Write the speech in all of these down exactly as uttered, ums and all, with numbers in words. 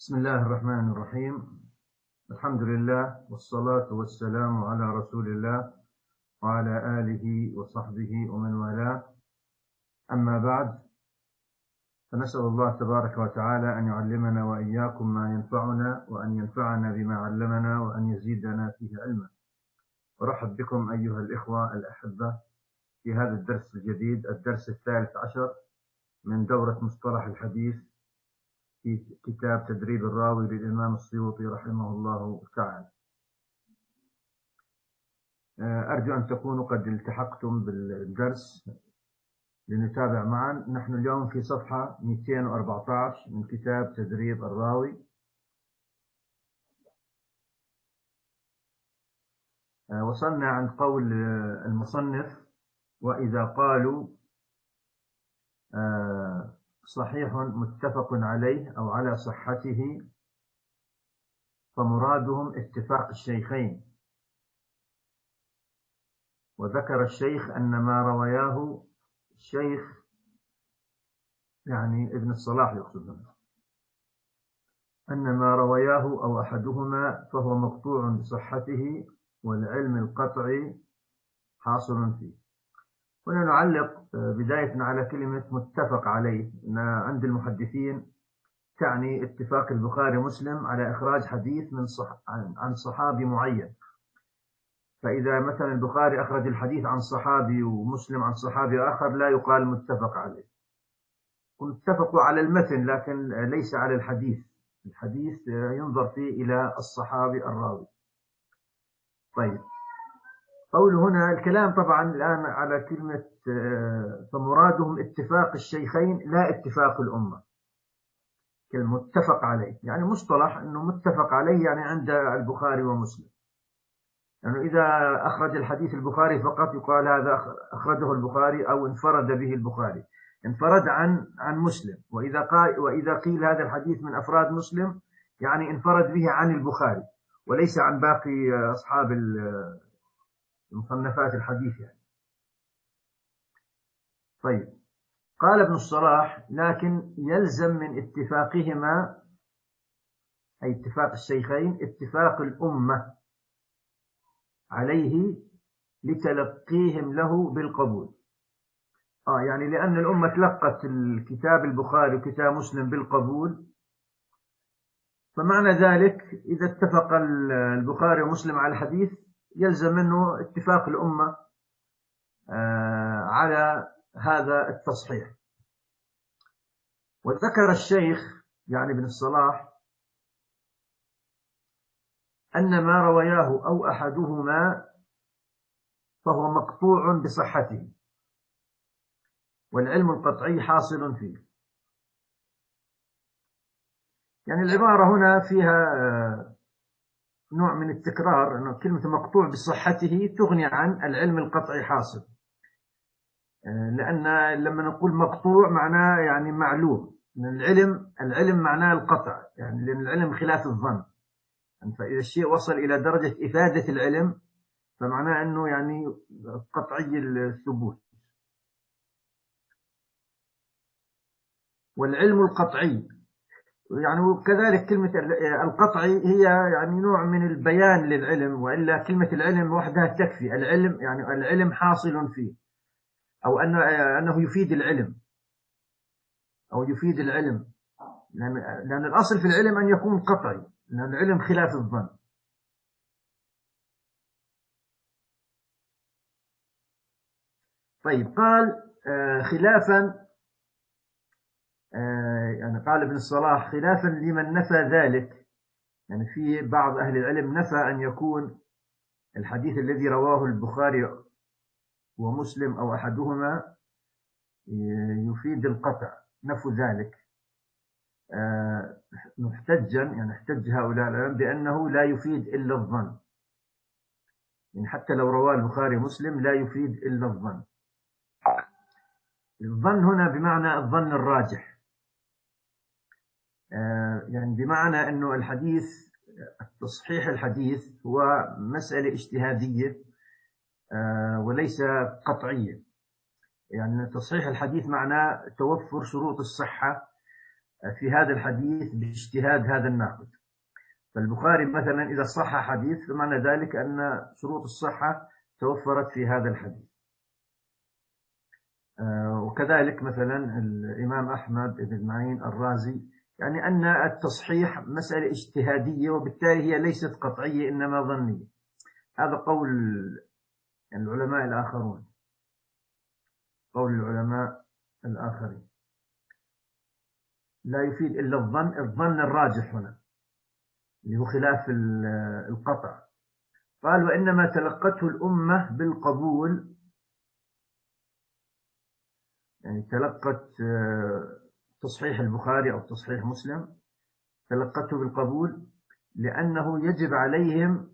بسم الله الرحمن الرحيم. الحمد لله والصلاة والسلام على رسول الله وعلى آله وصحبه ومن والاه. أما بعد، فنسأل الله تبارك وتعالى أن يعلمنا وإياكم ما ينفعنا، وأن ينفعنا بما علمنا، وأن يزيدنا فيه علما. أرحب بكم أيها الإخوة الأحبة في هذا الدرس الجديد، الدرس الثالث عشر من دورة مصطلح الحديث في كتاب تدريب الراوي للإمام السيوطي رحمه الله تعالى. أرجو أن تكونوا قد التحقتم بالدرس لنتابع معا. نحن اليوم في صفحة مئتين وأربعة عشر من كتاب تدريب الراوي. وصلنا عند قول المصنف: وإذا قالوا صحيح متفق عليه أو على صحته فمرادهم اتفاق الشيخين. وذكر الشيخ أن ما روياه الشيخ يعني ابن الصلاح يقصد أن ما روياه أو أحدهما فهو مقطوع بصحته والعلم القطعي حاصل فيه. هنا نعلق بداية على كلمة متفق عليه. أن عند المحدثين تعني اتفاق البخاري ومسلم على إخراج حديث من صح... عن صحابي معين. فإذا مثلا البخاري أخرج الحديث عن صحابي ومسلم عن صحابي آخر لا يقال متفق عليه. اتفقوا على المتن لكن ليس على الحديث. الحديث ينظر فيه إلى الصحابي الراوي. طيب، قول هنا الكلام طبعا الآن على كلمة فمرادهم اتفاق الشيخين لا اتفاق الأمة. كلمة متفق عليه يعني مصطلح أنه متفق عليه يعني عند البخاري ومسلم. يعني إذا أخرج الحديث البخاري فقط يقال هذا أخرجه البخاري أو انفرد به البخاري، انفرد عن عن مسلم. وإذا قال وإذا قيل هذا الحديث من أفراد مسلم يعني انفرد به عن البخاري وليس عن باقي أصحاب المصنفات الحديث يعني. طيب، قال ابن الصلاح: لكن يلزم من اتفاقهما أي اتفاق الشيخين اتفاق الأمة عليه لتلقيهم له بالقبول. آه يعني لأن الأمة تلقت الكتاب البخاري وكتاب مسلم بالقبول، فمعنى ذلك إذا اتفق البخاري ومسلم على الحديث يلزم منه اتفاق الأمة آه على هذا التصحيح. وذكر الشيخ يعني ابن الصلاح أن ما روياه أو أحدهما فهو مقطوع بصحته والعلم القطعي حاصل فيه. يعني العبارة هنا فيها نوع من التكرار، أنه كلمة مقطوع بصحته تغني عن العلم القطعي حاصل. لأن لما نقول مقطوع معناه يعني معلوم. العلم العلم معناه القطع، يعني لأن العلم خلاف الظن. فإذا الشيء وصل إلى درجة إفادة العلم فمعناه أنه يعني قطعي الثبوت. والعلم القطعي يعني كذلك كلمة القطعي هي يعني نوع من البيان للعلم، وإلا كلمة العلم وحدها تكفي. العلم يعني العلم حاصل فيه، أو أنه, أنه يفيد العلم أو يفيد العلم لأن, لأن الأصل في العلم أن يكون قطعي، لأن العلم خلاف الظن. طيب، قال خلافا يعني قال ابن الصلاح خلافا لمن نفى ذلك. يعني في بعض أهل العلم نفى أن يكون الحديث الذي رواه البخاري ومسلم أو أحدهما يفيد القطع، نفوا ذلك محتجا يعني احتج هؤلاء العلماء بأنه لا يفيد إلا الظن. يعني حتى لو رواه البخاري ومسلم لا يفيد إلا الظن. الظن هنا بمعنى الظن الراجح، يعني بمعنى أنه الحديث تصحيح الحديث هو مسألة اجتهادية وليس قطعية. يعني تصحيح الحديث معناه توفر شروط الصحة في هذا الحديث باجتهاد هذا الناقد. فالبخاري مثلا إذا صح حديث فمعنى ذلك أن شروط الصحة توفرت في هذا الحديث. وكذلك مثلا الإمام أحمد بن معين الرازي، يعني أن التصحيح مسألة اجتهادية وبالتالي هي ليست قطعية إنما ظنية. هذا قول العلماء الآخرون، قول العلماء الآخرين لا يفيد إلا الظن، الظن الراجح هنا اللي هو خلاف القطع. قال وإنما تلقته الأمة بالقبول، يعني تلقت تصحيح البخاري أو تصحيح مسلم تلقته بالقبول لأنه يجب عليهم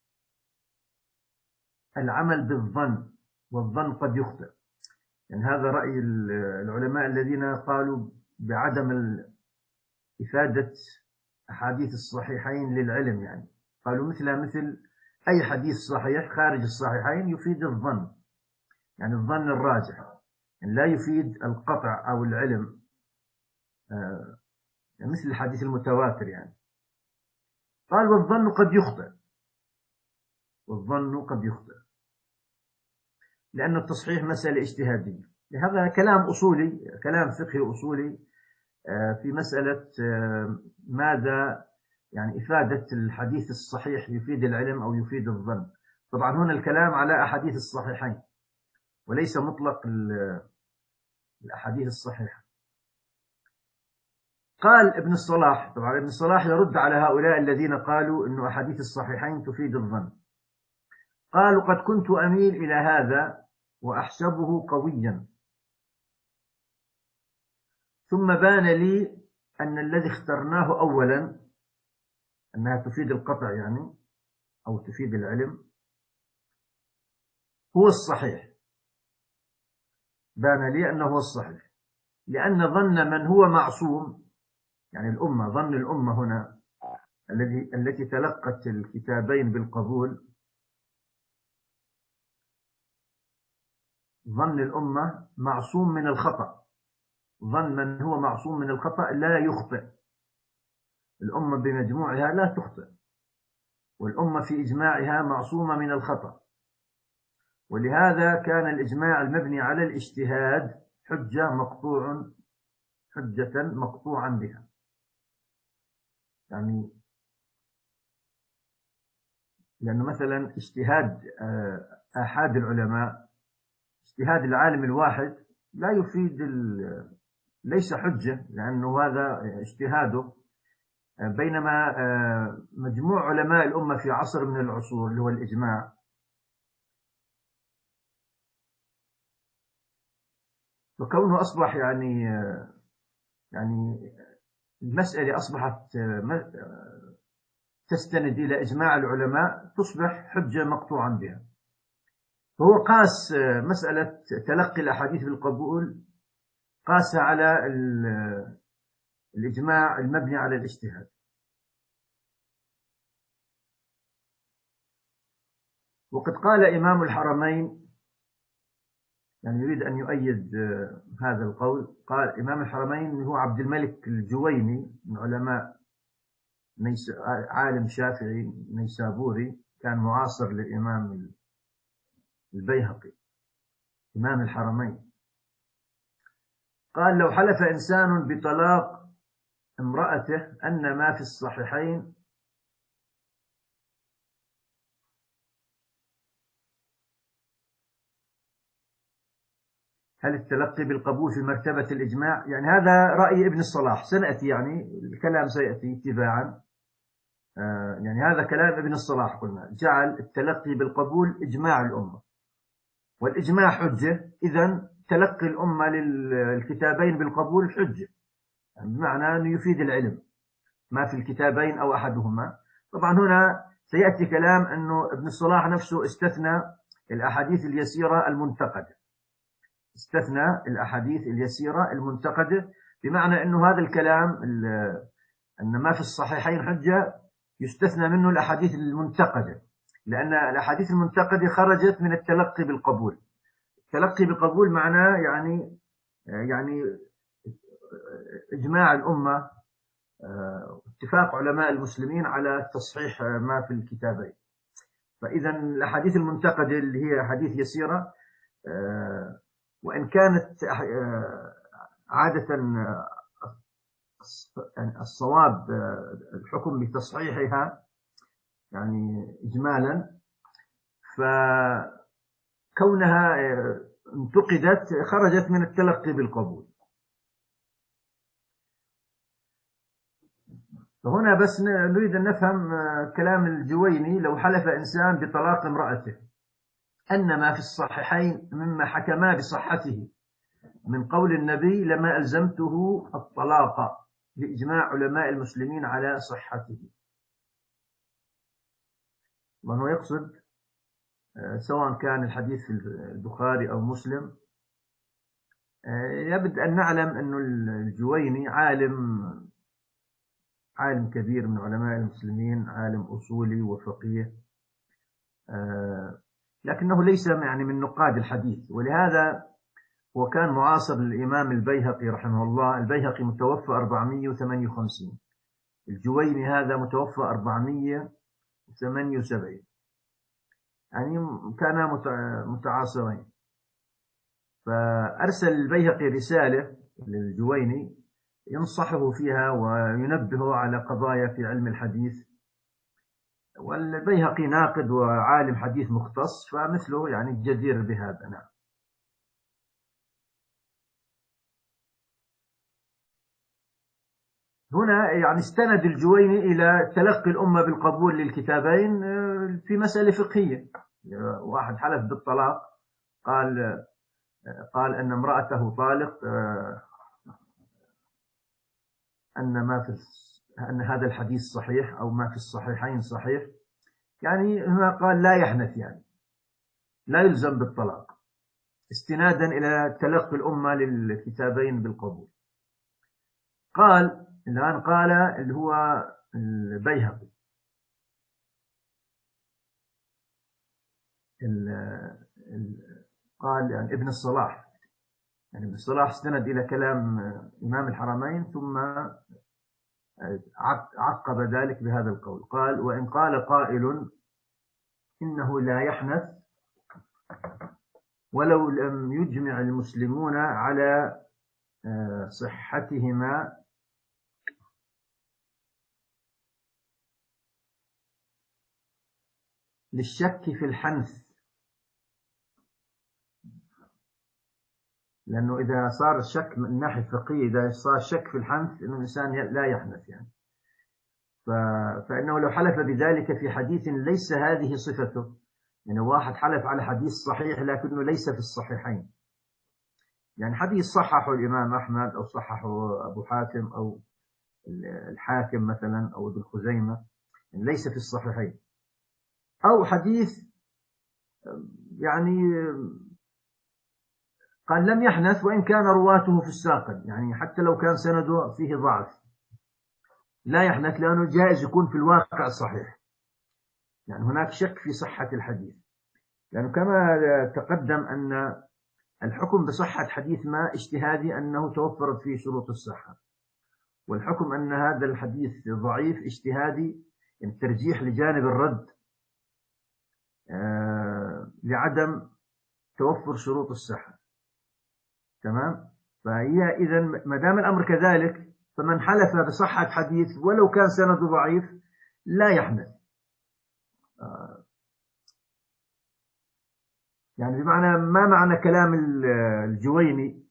العمل بالظن، والظن قد يخطئ. يعني هذا رأي العلماء الذين قالوا بعدم إفادة أحاديث الصحيحين للعلم، يعني قالوا مثل مثل أي حديث صحيح خارج الصحيحين يفيد الظن، يعني الظن الراجح، يعني لا يفيد القطع أو العلم، آه يعني مثل الحديث المتواتر. يعني قال والظن قد يخطئ، والظن قد يخطئ لأن التصحيح مسألة اجتهادية. هذا كلام أصولي، كلام فقهي أصولي في مسألة ماذا يعني إفادة الحديث الصحيح يفيد العلم أو يفيد الظن. طبعا هنا الكلام على أحاديث الصحيحين وليس مطلق الأحاديث الصحيحة. قال ابن الصلاح، طبعا ابن الصلاح يرد على هؤلاء الذين قالوا أن أحاديث الصحيحين تفيد الظن. قالوا قد كنت أميل إلى هذا وأحسبه قويا، ثم بان لي أن الذي اخترناه أولا أنها تفيد القطع يعني أو تفيد العلم هو الصحيح. بان لي أنه هو الصحيح لأن ظن من هو معصوم، يعني الأمة، ظن الأمة هنا الذي التي تلقت الكتابين بالقبول، ظن الأمة معصوم من الخطأ. ظن من هو معصوم من الخطأ لا يخطئ. الأمة بمجموعها لا تخطئ، والأمة في إجماعها معصومة من الخطأ، ولهذا كان الإجماع المبني على الاجتهاد حجة مقطوع حجة مقطوعا بها. يعني لأنه مثلا اجتهاد آحاد العلماء، اجتهاد العالم الواحد لا يفيد، ليس حجة لأنه هذا اجتهاده، بينما مجموع علماء الأمة في عصر من العصور اللي هو الإجماع فكونه أصبح يعني يعني المسألة أصبحت تستند إلى إجماع العلماء تصبح حجة مقطوعا بها. فهو قاس مسألة تلقي الأحاديث بالقبول، قاس على الإجماع المبني على الاجتهاد. وقد قال إمام الحرمين، يعني يريد أن يؤيد هذا القول، قال إمام الحرمين هو عبد الملك الجويني من علماء نيس... عالم شافعي نيسابوري، كان معاصر للإمام البيهقي إمام الحرمين. قال لو حلف إنسان بطلاق امرأته أن ما في الصحيحين هل التلقي بالقبول في مرتبة الإجماع؟ يعني هذا رأي ابن الصلاح، سنأتي يعني الكلام سيأتي تباعا. آه يعني هذا كلام ابن الصلاح، قلنا جعل التلقي بالقبول إجماع الأمة، والإجماع حجة، إذن تلقي الأمة للكتابين بالقبول حجة، يعني بمعنى أنه يفيد العلم ما في الكتابين أو أحدهما. طبعا هنا سيأتي كلام أنه ابن الصلاح نفسه استثنى الأحاديث اليسيرة المنتقدة، استثنى الأحاديث اليسيرة المنتقدة، بمعنى أنه هذا الكلام أن ما في الصحيحين حجة يستثنى منه الأحاديث المنتقدة، لأن الأحاديث المنتقدة خرجت من التلقي بالقبول. التلقي بالقبول معناه يعني يعني إجماع الأمة، اتفاق علماء المسلمين على تصحيح ما في الكتابين. فإذا الأحاديث المنتقدة اللي هي أحاديث يسيرة، وإن كانت عادة الصواب الحكم بتصحيحها يعني إجمالا، فكونها انتقدت خرجت من التلقي بالقبول. فهنا بس نريد أن نفهم كلام الجويني: لو حلف إنسان بطلاق امرأته أن ما في الصحيحين مما حكما بصحته من قول النبي لما ألزمته الطلاق لإجماع علماء المسلمين على صحته. وأنه يقصد سواء كان الحديث في البخاري أو مسلم. يبدو أن نعلم أن الجويني عالم عالم كبير من علماء المسلمين، عالم أصولي وفقيه، لكنه ليس يعني من نقاد الحديث، ولهذا هو كان معاصر للإمام البيهقي رحمه الله. البيهقي متوفى أربعمائة وثمانية وخمسين، الجويني هذا متوفى أربعمائة وثمانية وسبعين، يعني كانا متعاصرين. فأرسل البيهقي رسالة للجويني ينصحه فيها وينبهه على قضايا في علم الحديث، والبيهقي ناقد وعالم حديث مختص، فمثله يعني جدير بهذا. نعم. هنا يعني استند الجويني إلى تلقي الأمة بالقبول للكتابين في مسألة فقهية. واحد حلف بالطلاق، قال قال أن امرأته طالق، أن ما في أن هذا الحديث صحيح أو ما في الصحيحين صحيح، يعني هنا قال لا يحنث، يعني لا يلزم بالطلاق، استنادا إلى تلقي الأمة للكتابين بالقبول. قال الآن قال اللي هو البيهقي قال يعني ابن الصلاح، يعني ابن الصلاح استند إلى كلام إمام الحرمين ثم عقب ذلك بهذا القول. قال: وإن قال قائل إنه لا يحنث ولو لم يجمع المسلمون على صحتهما للشك في الحنث، لأنه إذا صار الشك من ناحية فقهية، إذا صار شك في الحنث إنه الإنسان لا يحنث يعني، فإنه لو حلف بذلك في حديث ليس هذه صفته، يعني واحد حلف على حديث صحيح لكنه ليس في الصحيحين، يعني حديث صححه الإمام أحمد أو صححه أبو حاتم أو الحاكم مثلا أو ابن خزيمة، يعني ليس في الصحيحين، أو حديث يعني قال لم يحنث وإن كان رواته في الساقل، يعني حتى لو كان سنده فيه ضعف لا يحنث، لأنه جائز يكون في الواقع صحيح، يعني هناك شك في صحة الحديث، لأنه كما تقدم أن الحكم بصحة حديث ما اجتهادي أنه توفرت فيه شروط الصحة، والحكم أن هذا الحديث ضعيف اجتهادي، يعني ترجيح لجانب الرد آه لعدم توفر شروط الصحة. تمام. فهي إذا ما دام الأمر كذلك، فمن حلف بصحة حديث ولو كان سنده ضعيف لا يحنث، آه يعني بمعنى ما معنى كلام الجويني؟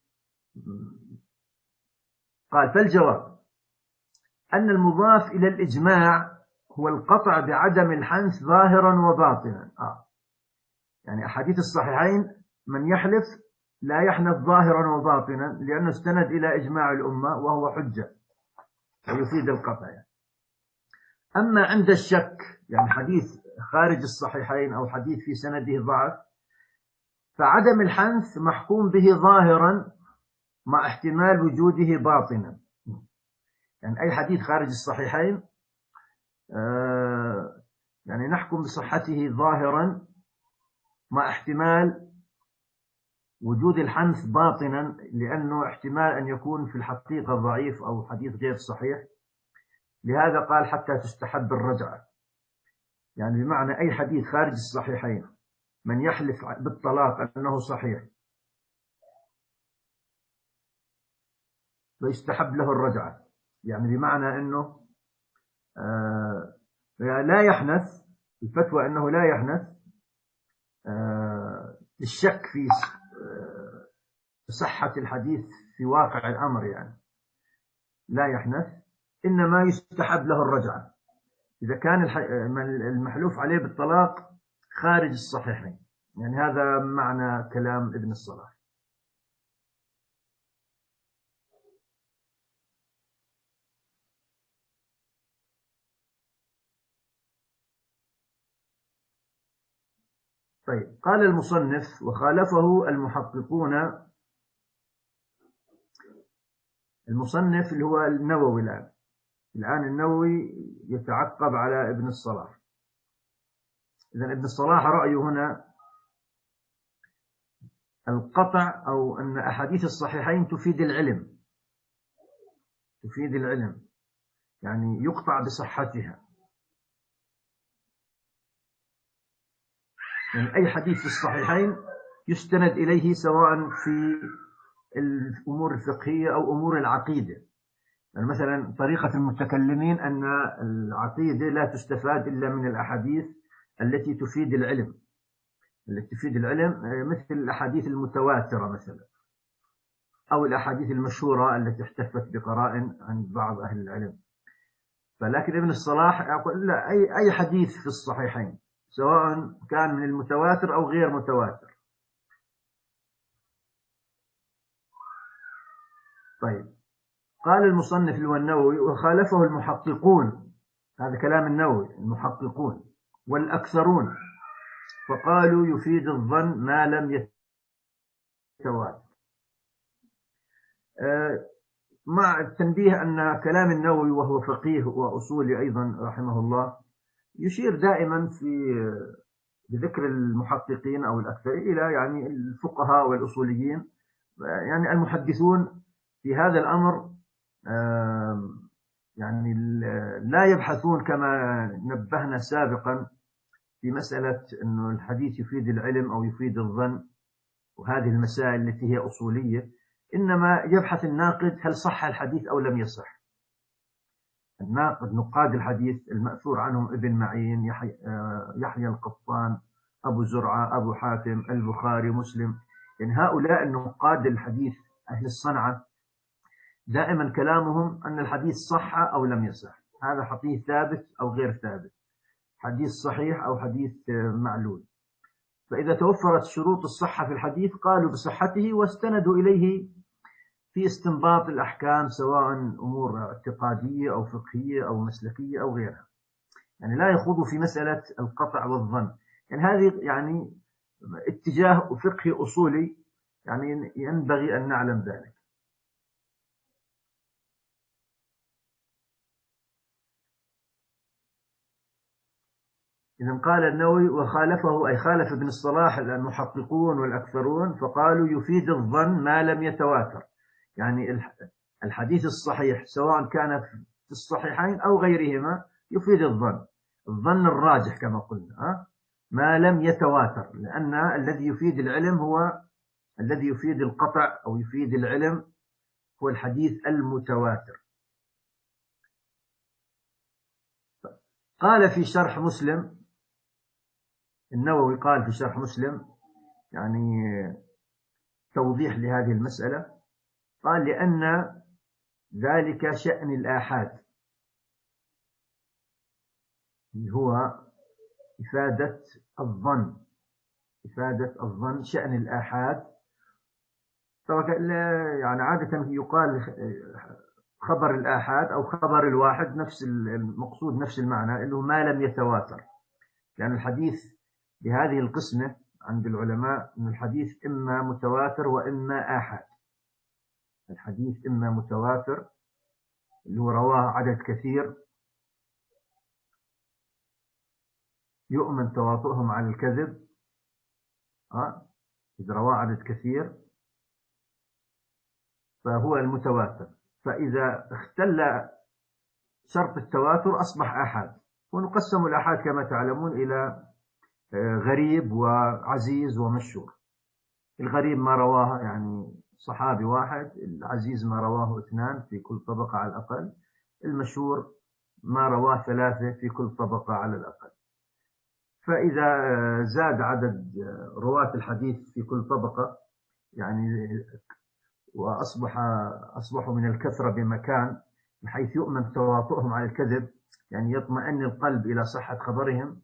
قال: فالجواب أن المضاف إلى الإجماع هو القطع بعدم الحنث ظاهرا وباطنا. آه. يعني أحاديث الصحيحين من يحلف لا يحنث ظاهرا وباطنا، لأنه استند إلى إجماع الأمة وهو حجة ويفيد القطع يعني. أما عند الشك، يعني حديث خارج الصحيحين أو حديث في سنده ضعف، فعدم الحنث محكوم به ظاهرا مع احتمال وجوده باطنا، يعني أي حديث خارج الصحيحين آه يعني نحكم بصحته ظاهرا مع احتمال وجود الحنث باطنا لأنه احتمال أن يكون في الحقيقة ضعيف أو حديث غير صحيح. لهذا قال حتى تستحب الرجعة، يعني بمعنى أي حديث خارج الصحيحين من يحلف بالطلاق أنه صحيح ويستحب له الرجعة، يعني بمعنى أنه آه لا يحنث، الفتوى أنه لا يحنث آه الشك في آه صحة الحديث في واقع الأمر، يعني لا يحنث، إنما يستحب له الرجعة إذا كان المحلوف عليه بالطلاق خارج الصحيحين. يعني هذا معنى كلام ابن الصلاح. طيب، قال المصنف وخالفه المحققون. المصنف اللي هو النووي الآن الآن النووي يتعقب على ابن الصلاح. إذن ابن الصلاح رأيه هنا القطع أو أن أحاديث الصحيحين تفيد العلم، تفيد العلم يعني يقطع بصحتها. يعني أي حديث في الصحيحين يستند إليه سواء في الأمور الفقهية أو أمور العقيدة. يعني مثلا طريقة المتكلمين أن العقيدة لا تستفاد إلا من الأحاديث التي تفيد العلم، التي تفيد العلم مثل الأحاديث المتواترة مثلا، أو الأحاديث المشهورة التي احتفت بقرائن عند بعض أهل العلم. فلكن ابن الصلاح يقول لا، أي أي حديث في الصحيحين سواء كان من المتواتر أو غير متواتر. طيب، قال المصنف اللي هو النووي وخالفه المحققون، هذا كلام النووي، المحققون والأكثرون، فقالوا يفيد الظن ما لم يتواتر. أه مع التنبيه أن كلام النووي وهو فقيه وأصولي أيضا رحمه الله يشير دائما في بذكر المحققين أو الأكثر إلى يعني الفقهاء والأصوليين. يعني المحدثون في هذا الأمر يعني لا يبحثون كما نبهنا سابقا في مسألة أنه الحديث يفيد العلم أو يفيد الظن وهذه المسائل التي هي أصولية، إنما يبحث الناقد هل صح الحديث أو لم يصح. الناقد نقاد الحديث المأثور عنهم ابن معين، يحيى, يحيى القطان، أبو زرعة، أبو حاتم، البخاري، مسلم، يعني هؤلاء النقاد الحديث أهل الصنعة دائما كلامهم أن الحديث صح أو لم يصح، هذا حديث ثابت أو غير ثابت، حديث صحيح أو حديث معلول. فإذا توفرت شروط الصحة في الحديث قالوا بصحته واستندوا إليه في استنباط الأحكام سواء أمور اعتقادية أو فقهية أو مسلكية أو غيرها. يعني لا يخوضوا في مسألة القطع والظن. يعني هذه يعني اتجاه فقهي أصولي، يعني ينبغي أن نعلم ذلك. إذن قال النووي وخالفه أي خالف ابن الصلاح المحققون والأكثرون، فقالوا يفيد الظن ما لم يتواتر. يعني الحديث الصحيح سواء كان في الصحيحين أو غيرهما يفيد الظن، الظن الراجح كما قلنا، ما لم يتواتر، لأن الذي يفيد العلم هو الذي يفيد القطع أو يفيد العلم هو الحديث المتواتر. قال في شرح مسلم، النووي قال في شرح مسلم يعني توضيح لهذه المسألة، قال لأن ذلك شأن الآحاد، اللي هو إفادة الظن، إفادة الظن شأن الآحاد. يعني عادة يقال خبر الآحاد أو خبر الواحد نفس المقصود، نفس المعنى، إنه ما لم يتواتر. لأن يعني الحديث بهذه القسمة عند العلماء أن الحديث إما متواتر وإما آحاد. الحديث إما متواتر اللي هو رواه عدد كثير يؤمن تواطؤهم على الكذب، أه؟ إذا رواه عدد كثير فهو المتواتر. فإذا اختل شرط التواتر أصبح آحاد. ونقسم الآحاد كما تعلمون إلى غريب وعزيز ومشهور. الغريب ما رواه يعني صحابي واحد، العزيز ما رواه اثنان في كل طبقة على الأقل، المشهور ما رواه ثلاثة في كل طبقة على الأقل. فإذا زاد عدد رواة الحديث في كل طبقة يعني وأصبح أصبحوا من الكثرة بمكان بحيث يؤمن تواطؤهم على الكذب، يعني يطمئن القلب إلى صحة خبرهم،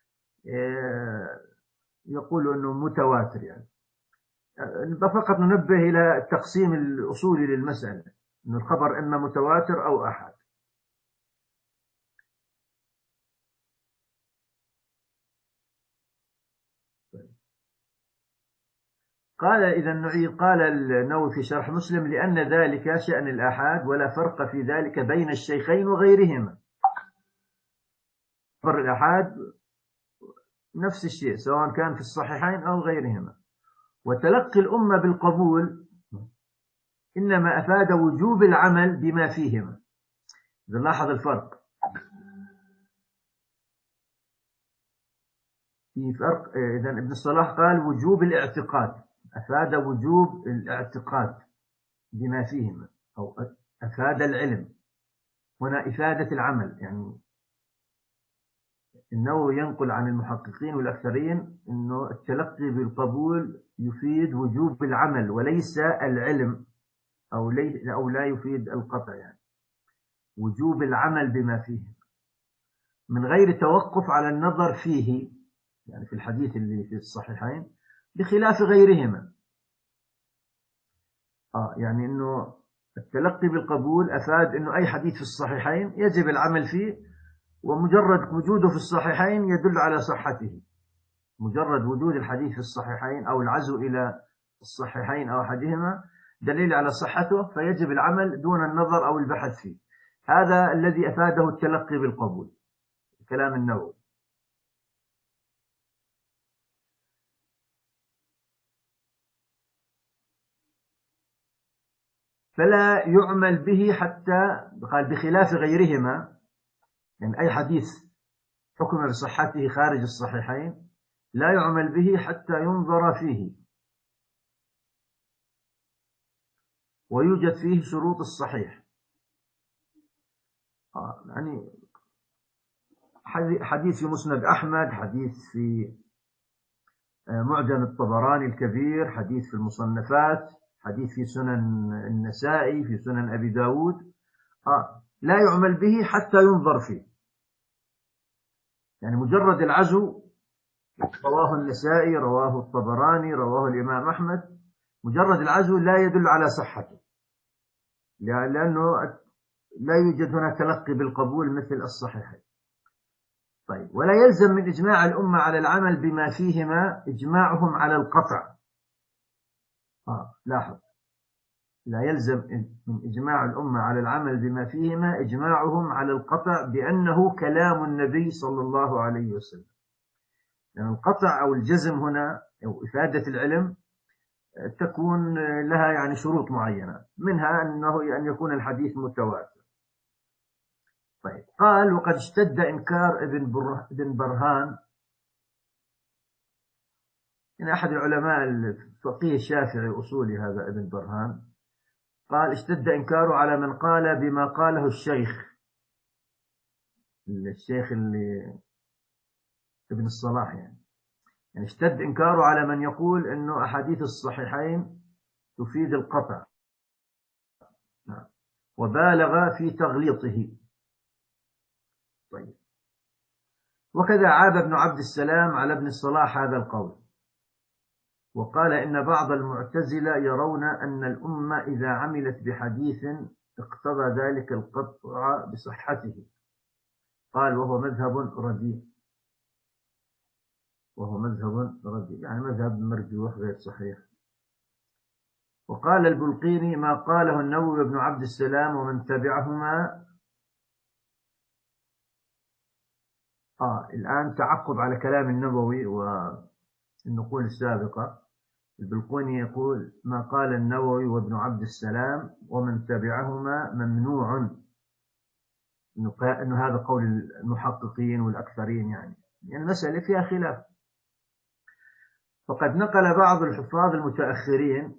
يقول أنه متواتر. يعني فقط ننبه إلى التقسيم الأصولي للمسألة، أن الخبر إما متواتر أو أحد. قال إذا نعيد، قال النووي في شرح مسلم: لأن ذلك شأن الآحاد ولا فرق في ذلك بين الشيخين وغيرهما. خبر الآحاد نفس الشيء سواء كان في الصحيحين أو غيرهما. وتلقي الأمة بالقبول إنما أفاد وجوب العمل بما فيهما. إذا لاحظ الفرق، في فرق. إذا ابن الصلاح قال وجوب الاعتقاد، أفاد وجوب الاعتقاد بما فيهما، أو أفاد العلم. هنا إفادة العمل. يعني النووي ينقل عن المحققين والأكثرين أنه التلقي بالقبول يفيد وجوب العمل وليس العلم، أو, لي أو لا يفيد القطع، يعني وجوب العمل بما فيه من غير توقف على النظر فيه، يعني في الحديث اللي في الصحيحين، بخلاف غيرهما. آه يعني أنه التلقي بالقبول أفاد أنه أي حديث في الصحيحين يجب العمل فيه، ومجرد وجوده في الصحيحين يدل على صحته. مجرد وجود الحديث في الصحيحين أو العزو إلى الصحيحين أو أحدهما دليل على صحته، فيجب العمل دون النظر أو البحث فيه. هذا الذي أفاده التلقي بالقبول، كلام النووي. فلا يعمل به حتى، قال بخلاف غيرهما، يعني أي حديث حكم بصحته خارج الصحيحين لا يعمل به حتى ينظر فيه ويوجد فيه شروط الصحيح. آه يعني حديث في مسند أحمد، حديث في معجم الطبراني الكبير، حديث في المصنفات، حديث في سنن النسائي، في سنن أبي داود، آه لا يعمل به حتى ينظر فيه. يعني مجرد العزو، رواه النسائي، رواه الطبراني، رواه الإمام أحمد، مجرد العزو لا يدل على صحته، لأنه لا يوجد هنا تلقي بالقبول مثل الصحيحين. طيب، ولا يلزم من إجماع الأمة على العمل بما فيهما إجماعهم على القطع. آه لاحظ، لا يلزم من إجماع الأمة على العمل بما فيهما إجماعهم على القطع بأنه كلام النبي صلى الله عليه وسلم. يعني القطع أو الجزم هنا أو إفادة العلم تكون لها يعني شروط معينة، منها أنه أن يكون الحديث متواتر. طيب، قال: وقد اشتد إنكار ابن برهان، يعني أحد العلماء الفقيه الشافعي أصولي هذا ابن برهان، قال: اشتد إنكاره على من قال بما قاله الشيخ الشيخ اللي ابن الصلاح، يعني يعني اشتد إنكاره على من يقول أنه أحاديث الصحيحين تفيد القطع، وبالغ في تغليطه. طيب، وكذا عاب ابن عبد السلام على ابن الصلاح هذا القول، وقال: إن بعض المعتزلة يرون أن الأمة إذا عملت بحديث اقتضى ذلك القطع بصحته. قال: وهو مذهب رديء وهو مذهب رديء يعني مذهب مرجوح غير صحيح. وقال البلقيني: ما قاله النووي وابن عبد السلام ومن تبعهما. آه الآن تعقب على كلام النووي والنقول السابقة. البلقوني يقول: ما قال النووي وابن عبد السلام ومن تبعهما ممنوع، إنه هذا قول المحققين والأكثرين، يعني يعني المسألة فيها خلاف. فقد نقل بعض الحفاظ المتأخرين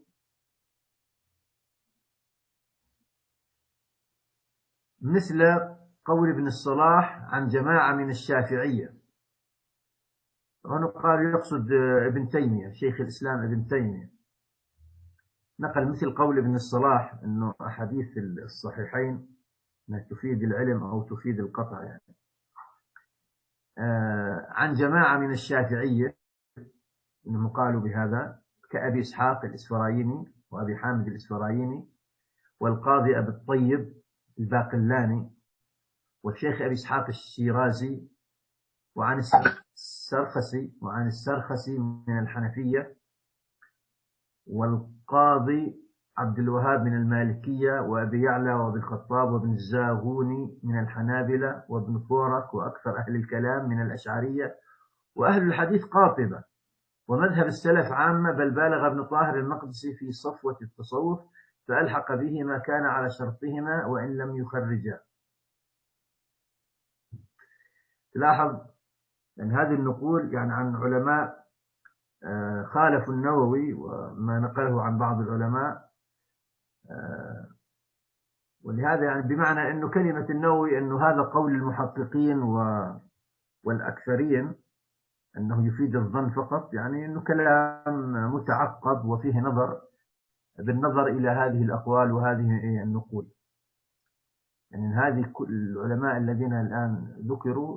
مثل قول ابن الصلاح عن جماعة من الشافعية، هنا قال يقصد ابن تيمية، شيخ الإسلام ابن تيمية، نقل مثل قول ابن الصلاح أنه أحاديث الصحيحين تفيد العلم أو تفيد القطع، يعني آه عن جماعة من الشافعية أنهم قالوا بهذا، كأبي إسحاق الإسفرايني وأبي حامد الإسفرايني والقاضي أبي الطيب الباقلاني والشيخ أبي إسحاق الشيرازي، وعن السرخسي وعن السرخسي من الحنفية، والقاضي عبد الوهاب من المالكية، وأبي يعلى وأبي الخطاب وابن الزاغوني من الحنابلة، وابن فورك وأكثر أهل الكلام من الأشعرية، وأهل الحديث قاطبة، ومذهب السلف عامة، بل بالغ ابن طاهر المقدسي في صفوة التصوف فألحق به ما كان على شرطهما وإن لم يخرجا. تلاحظ أن هذه النقول يعني عن علماء خالفوا النووي وما نقله عن بعض العلماء، ولهذا يعني بمعنى أنه كلمة النووي أنه هذا قول المحققين والأكثرين أنه يفيد الظن فقط، يعني أنه كلام متعقب وفيه نظر بالنظر إلى هذه الأقوال وهذه النقول. يعني هذه العلماء الذين الآن ذكروا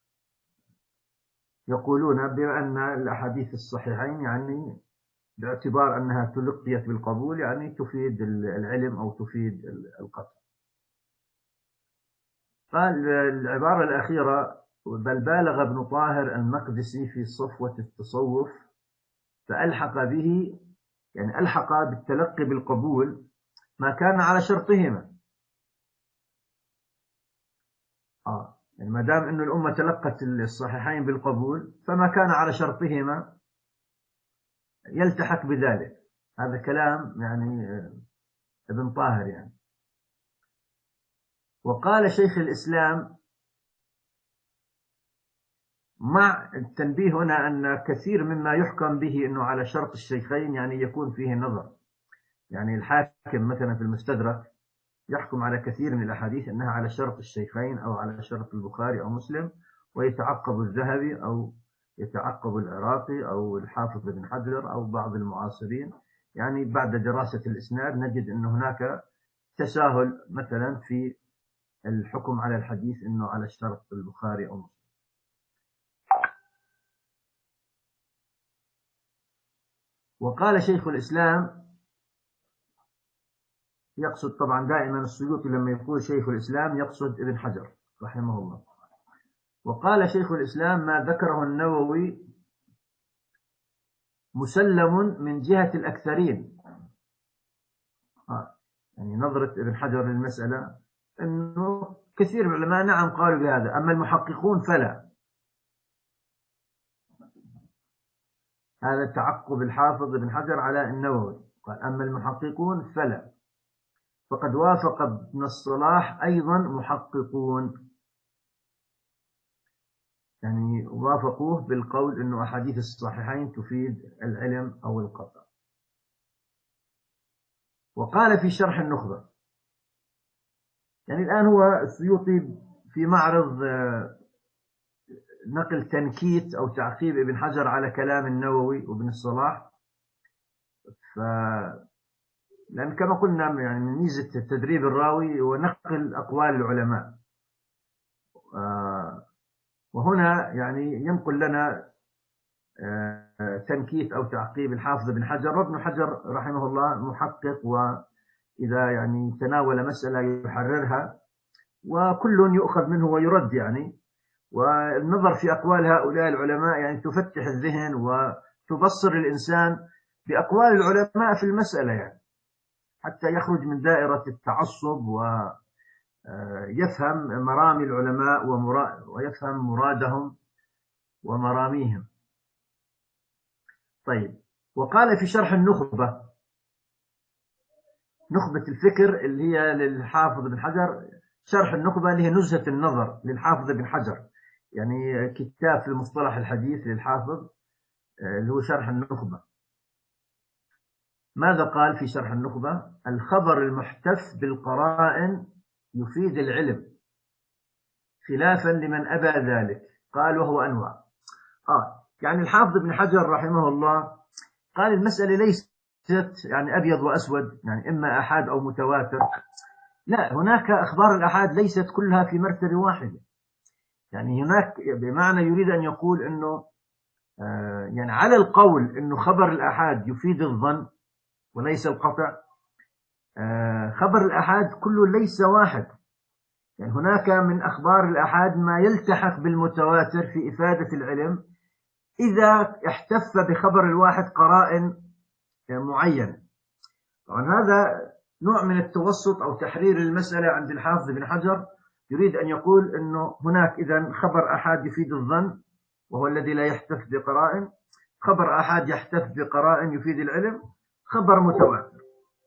يقولون بأن الأحاديث الصحيحين يعني باعتبار أنها تلقيت بالقبول يعني تفيد العلم أو تفيد القطع. قال العبارة الأخيرة: بل بالغ ابن طاهر المقدسي في صفوة التصوف فألحق به، يعني ألحق بالتلقي بالقبول ما كان على شرطهما. آه يعني ما دام أن الأمة تلقت الصحيحين بالقبول فما كان على شرطهما يلتحق بذلك. هذا كلام يعني ابن طاهر يعني. وقال شيخ الإسلام مع التنبيه هنا أن كثير مما يحكم به أنه على شرط الشيخين يعني يكون فيه نظر، يعني الحاكم مثلا في المستدرك يحكم على كثير من الأحاديث أنها على شرط الشيخين أو على شرط البخاري أو مسلم، ويتعقب الذهبي أو يتعقب العراقي أو الحافظ بن حجر أو بعض المعاصرين، يعني بعد دراسة الإسناد نجد أن هناك تساهل مثلا في الحكم على الحديث أنه على شرط البخاري أو مسلم. وقال شيخ الإسلام، يقصد طبعا دائما السيوطي لما يقول شيخ الإسلام يقصد ابن حجر رحمه الله. وقال شيخ الإسلام: ما ذكره النووي مسلم من جهة الأكثرين. آه. يعني نظرة ابن حجر للمسألة أنه كثير من العلماء نعم قالوا بهذا، أما المحققون فلا. هذا تعقب الحافظ ابن حجر على النووي، قال أما المحققون فلا. فقد وافق ابن الصلاح أيضا محققون، يعني وافقوه بالقول أنه أحاديث الصحيحين تفيد العلم أو القطع. وقال في شرح النخبة، يعني الآن هو السيوطي في معرض نقل تنكيت أو تعقيب ابن حجر على كلام النووي وابن الصلاح، ف لأن كما قلنا يعني من ميزة تدريب الراوي ونقل أقوال العلماء، وهنا يعني ينقل لنا تنكيت أو تعقيب الحافظ بن حجر. وابن حجر رحمه الله محقق، وإذا يعني تناول مسألة يحررها وكل يؤخذ منه ويرد يعني، والنظر في أقوال هؤلاء العلماء يعني تفتح الذهن وتبصر الإنسان بأقوال العلماء في المسألة، يعني حتى يخرج من دائرة التعصب ويفهم مرامي العلماء ويفهم مرادهم ومراميهم. طيب، وقال في شرح النخبة، نخبة الفكر اللي هي للحافظ بن حجر، شرح النخبة اللي هي نزهة النظر للحافظ بن حجر، يعني كتاب في المصطلح الحديث للحافظ اللي هو شرح النخبة. ماذا قال في شرح النخبة؟ الخبر المحتف بالقرائن يفيد العلم خلافا لمن أبى ذلك، قال وهو أنواع. آه يعني الحافظ بن حجر رحمه الله قال المسألة ليست يعني أبيض وأسود، يعني إما أحاد أو متواتر، لا، هناك أخبار الأحاد ليست كلها في مرتبة واحدة. يعني هناك بمعنى يريد أن يقول أنه آه يعني على القول أنه خبر الأحاد يفيد الظن وليس القطع، آه خبر الأحاد كله ليس واحد. يعني هناك من أخبار الأحاد ما يلتحق بالمتواتر في إفادة العلم إذا احتف بخبر الواحد قرائن معينة. طبعا هذا نوع من التوسط أو تحرير المسألة عند الحافظ بن حجر، يريد أن يقول أنه هناك إذن خبر أحاد يفيد الظن وهو الذي لا يحتف بقرائن، خبر أحاد يحتف بقرائن يفيد العلم، خبر متواتر.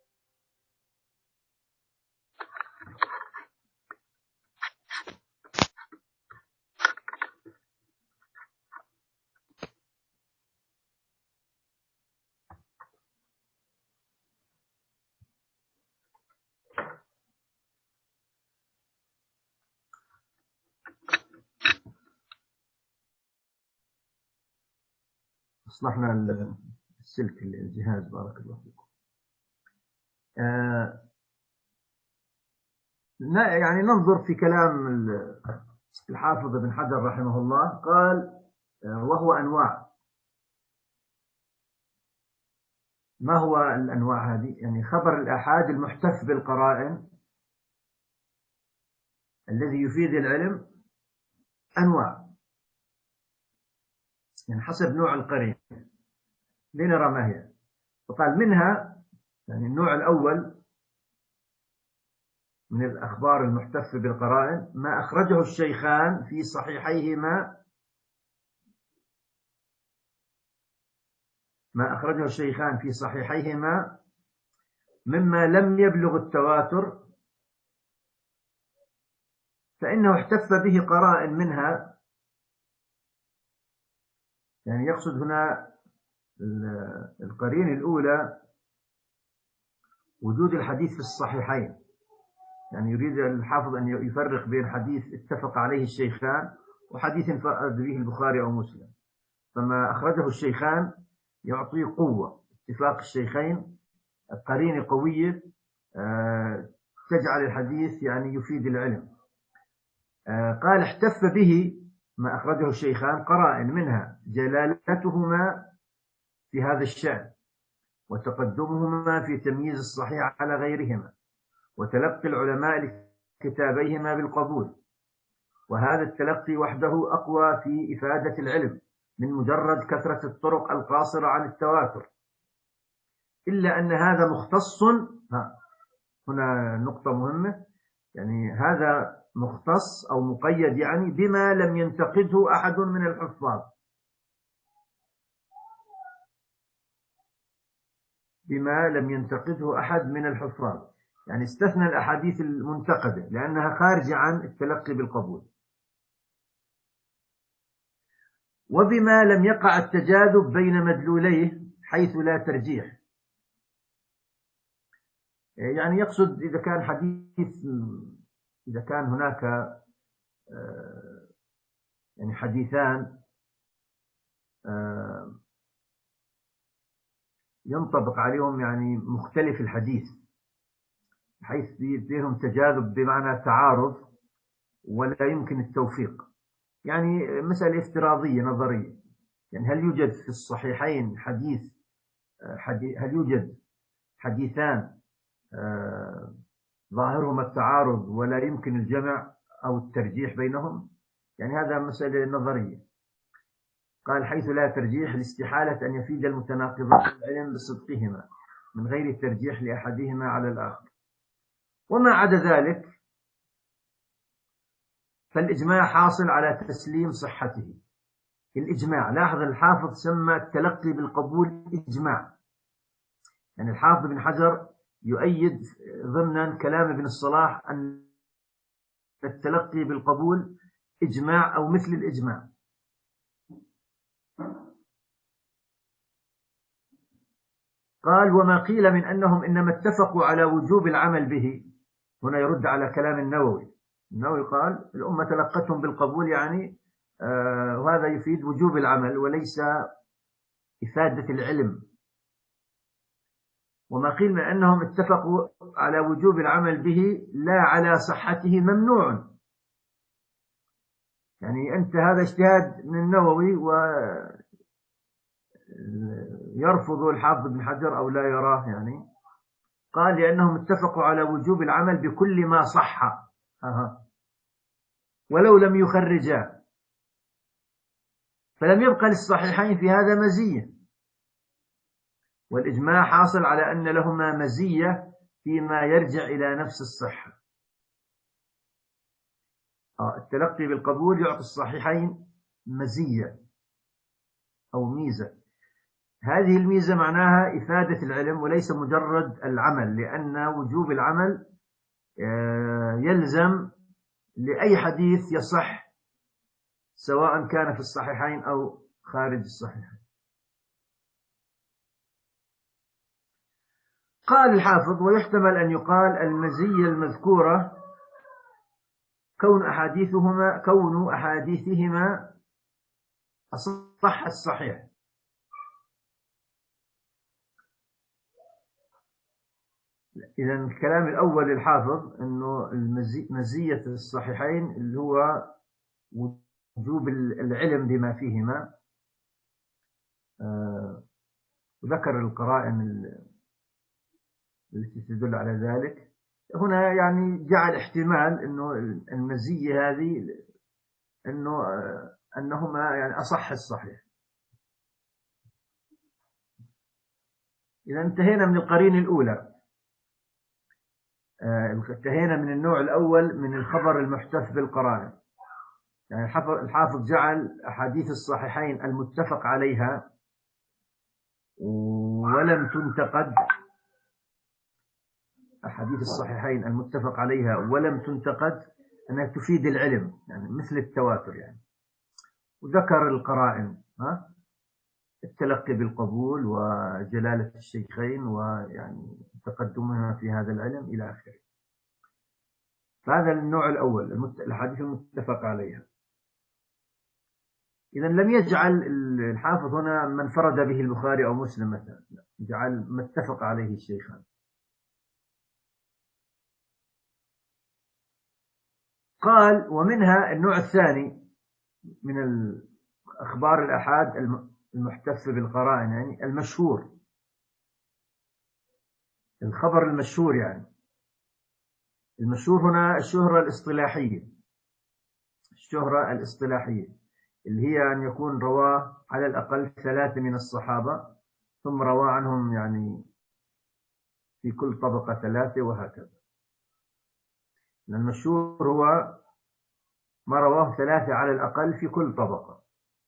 أصلحنا السلك الجهاز، بارك الله فيكم. آه يعني ننظر في كلام الحافظ بن حجر رحمه الله، قال وهو أنواع. ما هو الأنواع هذه؟ يعني خبر الآحاد المحتف بالقرائن الذي يفيد العلم أنواع، يعني حسب نوع القرين لنرى ما هي. فقال منها يعني النوع الأول من الأخبار المحتف بالقرائن ما أخرجه الشيخان في صحيحيهما، ما أخرجه الشيخان في صحيحيهما مما لم يبلغ التواتر، فإنه احتف به قرائن منها. يعني يقصد هنا القرين الأولى وجود الحديث في الصحيحين، يعني يريد الحافظ أن يفرق بين حديث اتفق عليه الشيخان وحديث انفرد به البخاري أو مسلم. فما أخرجه الشيخان يعطي قوة، اتفاق الشيخين قرينة قوية تجعل الحديث يعني يفيد العلم. قال احتف به ما أخرجه الشيخان قرائن منها جلالتهما في هذا الشأن، وتقدمهما في تمييز الصحيح على غيرهما، وتلقي العلماء لكتابيهما بالقبول، وهذا التلقي وحده أقوى في إفادة العلم من مجرد كثرة الطرق القاصرة عن التواتر، إلا أن هذا مختص. هنا نقطة مهمة، يعني هذا مختص أو مقيد يعني بما لم ينتقده أحد من الحفاظ، بما لم ينتقده أحد من الحفاظ، يعني استثنى الأحاديث المنتقدة لأنها خارجة عن التلقي بالقبول، وبما لم يقع التجاذب بين مدلوليه حيث لا ترجيح. يعني يقصد إذا كان حديث، إذا كان هناك يعني حديثان ينطبق عليهم يعني مختلف الحديث حيث بينهم تجاذب بمعنى تعارض ولا يمكن التوفيق، يعني مسألة افتراضية نظرية. يعني هل يوجد في الصحيحين حديث, حديث هل يوجد حديثان ظاهرهما التعارض ولا يمكن الجمع أو الترجيح بينهم؟ يعني هذا مسألة نظرية. قال حيث لا ترجيح لاستحالة أن يفيد المتناقضان العلم بصدقهما من غير الترجيح لأحدهما على الآخر. وما عدا ذلك فالإجماع حاصل على تسليم صحته. الإجماع. لاحظ الحافظ سمى التلقي بالقبول إجماع، يعني الحافظ بن حجر يؤيد ضمن كلام ابن الصلاح أن التلقي بالقبول إجماع أو مثل الإجماع. قال وما قيل من أنهم إنما اتفقوا على وجوب العمل به، هنا يرد على كلام النووي. النووي قال الأمة تلقتهم بالقبول، يعني آه وهذا يفيد وجوب العمل وليس إفادة العلم. وما قيل من أنهم اتفقوا على وجوب العمل به لا على صحته ممنوع، يعني أنت هذا اجتهاد من النووي ويرفض الحافظ بن حجر أو لا يراه. يعني قال لأنهم اتفقوا على وجوب العمل بكل ما صح أه. ولو لم يخرجا، فلم يبقى للصحيحين في هذا مزية، والإجماع حاصل على أن لهما مزية فيما يرجع إلى نفس الصحة. التلقي بالقبول يعطي الصحيحين مزية أو ميزة، هذه الميزة معناها إفادة العلم وليس مجرد العمل، لأن وجوب العمل يلزم لأي حديث يصح سواء كان في الصحيحين أو خارج الصحيحين. قال الحافظ ويحتمل أن يقال المزية المذكورة كون أحاديثهما كون أحاديثهما أصح الصحيح. إذا الكلام الأول للحافظ أنه مزية الصحيحين اللي هو وجوب العلم بما فيهما، وذكر القرائن التي تدل على ذلك. هنا يعني جعل احتمال أنه المزية هذه أنه أنهما يعني أصح الصحيح. إذا انتهينا من القرين الأولى، انتهينا من النوع الأول من الخبر المحتف بالقرائن. يعني الحافظ جعل أحاديث الصحيحين المتفق عليها ولم تنتقد، أحاديث الصحيحين المتفق عليها ولم تنتقد أنها تفيد العلم، يعني مثل التواتر يعني. وذكر القرائن، ها التلقي بالقبول وجلالة الشيخين ويعني تقدمها في هذا العلم إلى آخره. فهذا النوع الأول الأحاديث المتفق عليها. إذا لم يجعل الحافظ هنا من فرد به البخاري أو مسلم مثلا، جعل ما اتفق عليه الشيخان. قال ومنها النوع الثاني من أخبار الأحاد المحتف بالقرائن، يعني المشهور، الخبر المشهور. يعني المشهور هنا الشهرة الاصطلاحية، الشهرة الاصطلاحية اللي هي أن يكون رواه على الأقل ثلاثة من الصحابة، ثم رواه عنهم يعني في كل طبقة ثلاثة وهكذا. المشهور هو ما رواه ثلاثة على الأقل في كل طبقة،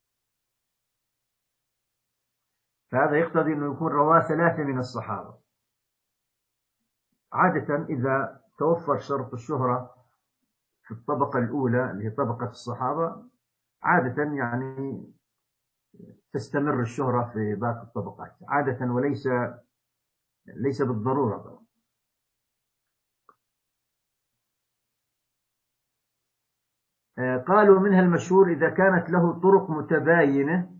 فهذا يقتضي أنه يكون رواه ثلاثة من الصحابة. عادة إذا توفر شرط الشهرة في الطبقة الأولى اللي هي طبقة الصحابة، عادة يعني تستمر الشهرة في باقي الطبقات عادة، وليس ليس بالضرورة. قالوا منها المشهور إذا كانت له طرق متباينة،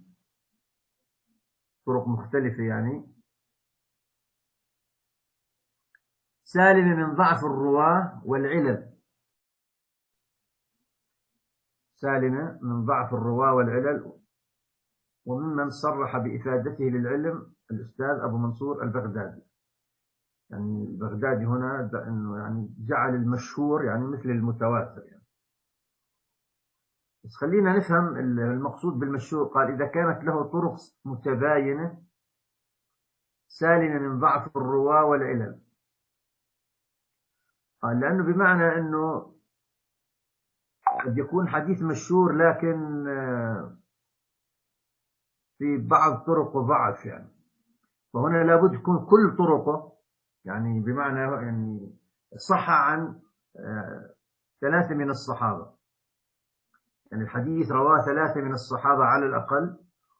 طرق مختلفة، يعني سالمة من ضعف الرواة والعلل، سالمة من ضعف الرواة والعلل. وممن صرح بإفادته للعلم الأستاذ أبو منصور البغدادي، يعني البغدادي هنا إنه يعني جعل المشهور يعني مثل المتواتر يعني. بس خلينا نفهم المقصود بالمشهور. قال إذا كانت له طرق متباينة سالمة من ضعف الرواة والعلل. قال لأنه بمعنى أنه قد يكون حديث مشهور لكن في بعض طرقه ضعف يعني، فهنا لابد يكون كل طرقه يعني بمعنى يعني صح عن ثلاثة من الصحابة، يعني الحديث رواه ثلاثة من الصحابة على الأقل،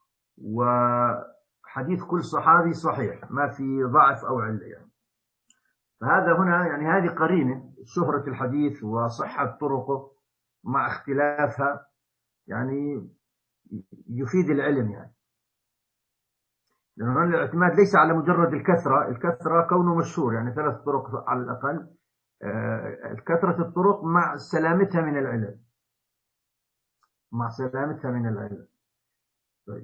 وحديث كل صحابي صحيح ما في ضعف أو علة يعني. فهذا هنا يعني هذه قرينة شهرة الحديث وصحة طرقه مع اختلافها يعني يفيد العلم يعني، لأن الاعتماد ليس على مجرد الكثرة، الكثرة كونه مشهور يعني ثلاث طرق على الأقل، كثرة الطرق مع سلامتها من العلل، مع سلامتها من العلل. طيب.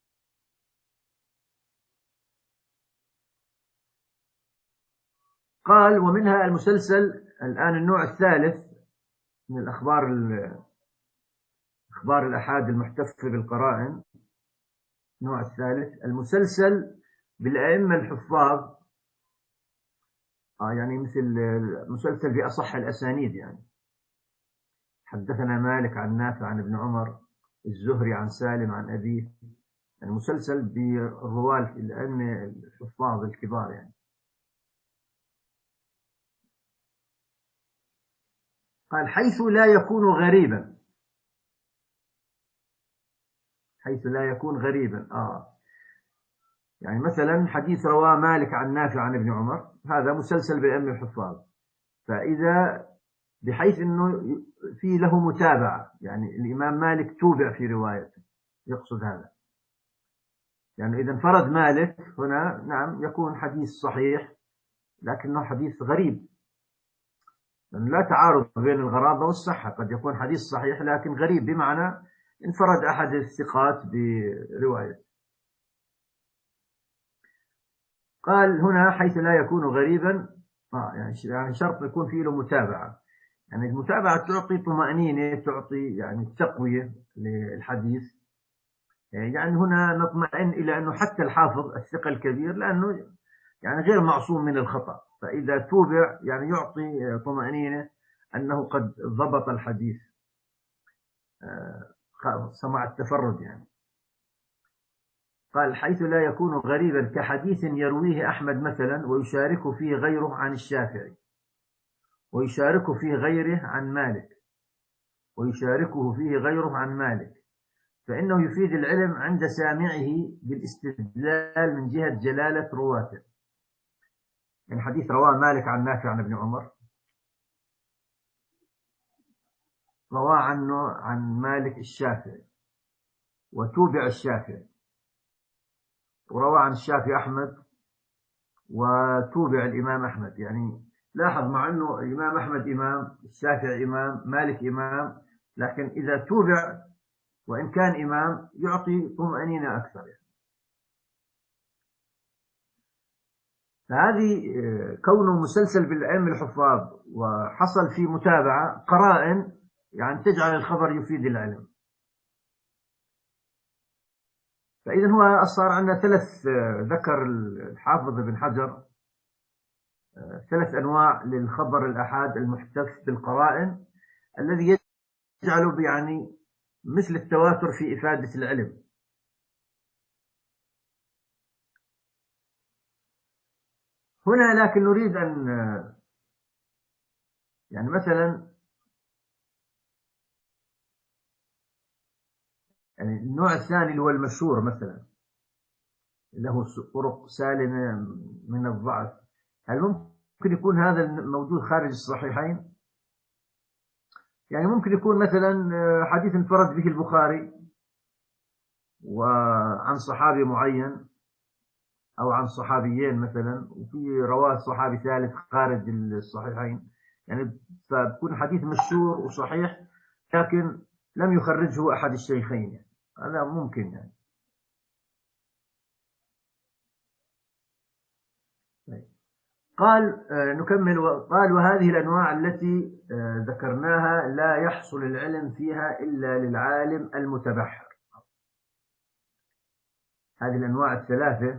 قال ومنها المسلسل، الآن النوع الثالث من الأخبار أخبار الأحاد المحتفة بالقرائن. النوع الثالث المسلسل بالأئمة الحفاظ، آه يعني مثل مسلسل بأصح الأسانيد يعني، حدثنا مالك عن نافع عن ابن عمر، الزهري عن سالم عن أبيه، يعني مسلسل بالرواة الأئمة الحفاظ الكبار يعني. قال حيث لا يكون غريبا، حيث لا يكون غريبا آه يعني مثلا حديث رواه مالك عن نافع عن ابن عمر، هذا مسلسل بأئمة الحفاظ، فإذا بحيث أنه في له متابعة، يعني الإمام مالك توبع في روايته، يقصد هذا يعني إذا انفرد مالك هنا نعم يكون حديث صحيح لكنه حديث غريب، لأنه لا تعارض بين الغرابة والصحة، قد يكون حديث صحيح لكن غريب بمعنى انفرد أحد الثقات بروايته. قال هنا حيث لا يكون غريبا آه يعني شرط يكون فيه له متابعة، يعني المتابعة تعطي طمأنينة، تعطي يعني تقوية للحديث، يعني هنا نطمئن إلى أنه حتى الحافظ الثقة الكبير لأنه يعني غير معصوم من الخطأ، فإذا توبع يعني يعطي طمأنينة أنه قد ضبط الحديث سمع التفرد يعني. قال حيث لا يكون غريبا كحديث يرويه أحمد مثلا ويشارك فيه غيره عن الشافعي، ويشارك فيه غيره عن مالك، ويشاركه فيه غيره عن مالك، فإنه يفيد العلم عند سامعه بالاستدلال من جهة جلالة رواته. يعني حديث رواه مالك عن نافع عن ابن عمر، رواه عنه عن مالك الشافعي وتوبع الشافعي، وروى عن الشافعي أحمد وتوبع الإمام أحمد، يعني لاحظ مع أنه الإمام أحمد إمام، الشافعي إمام، مالك إمام، لكن إذا توبع وإن كان إمام يعطي طمأنينة أكثر يعني. فهذه كونه مسلسل بالأئمة الحفاظ وحصل فيه متابعة قرائن يعني تجعل الخبر يفيد العلم. فإذا هو صار عندنا ثلاث، ذكر الحافظ ابن حجر ثلاث أنواع للخبر الأحاد المحتف بالقرائن الذي يجعله يعني مثل التواتر في إفادة العلم. هنا لكن نريد أن يعني مثلا يعني النوع الثاني اللي هو المشهور مثلا له طرق سالمة من الضعف، هل ممكن يكون هذا الموجود خارج الصحيحين؟ يعني ممكن يكون مثلا حديث انفرد به البخاري وعن صحابي معين أو عن صحابيين مثلا، وفي رواه صحابي ثالث خارج الصحيحين، يعني فبكون حديث مشهور وصحيح لكن لم يخرجه أحد الشيخين يعني. هذا ممكن يعني. قال آه نكمل. قال وهذه الأنواع التي آه ذكرناها لا يحصل العلم فيها إلا للعالم المتبحر. هذه الأنواع الثلاثة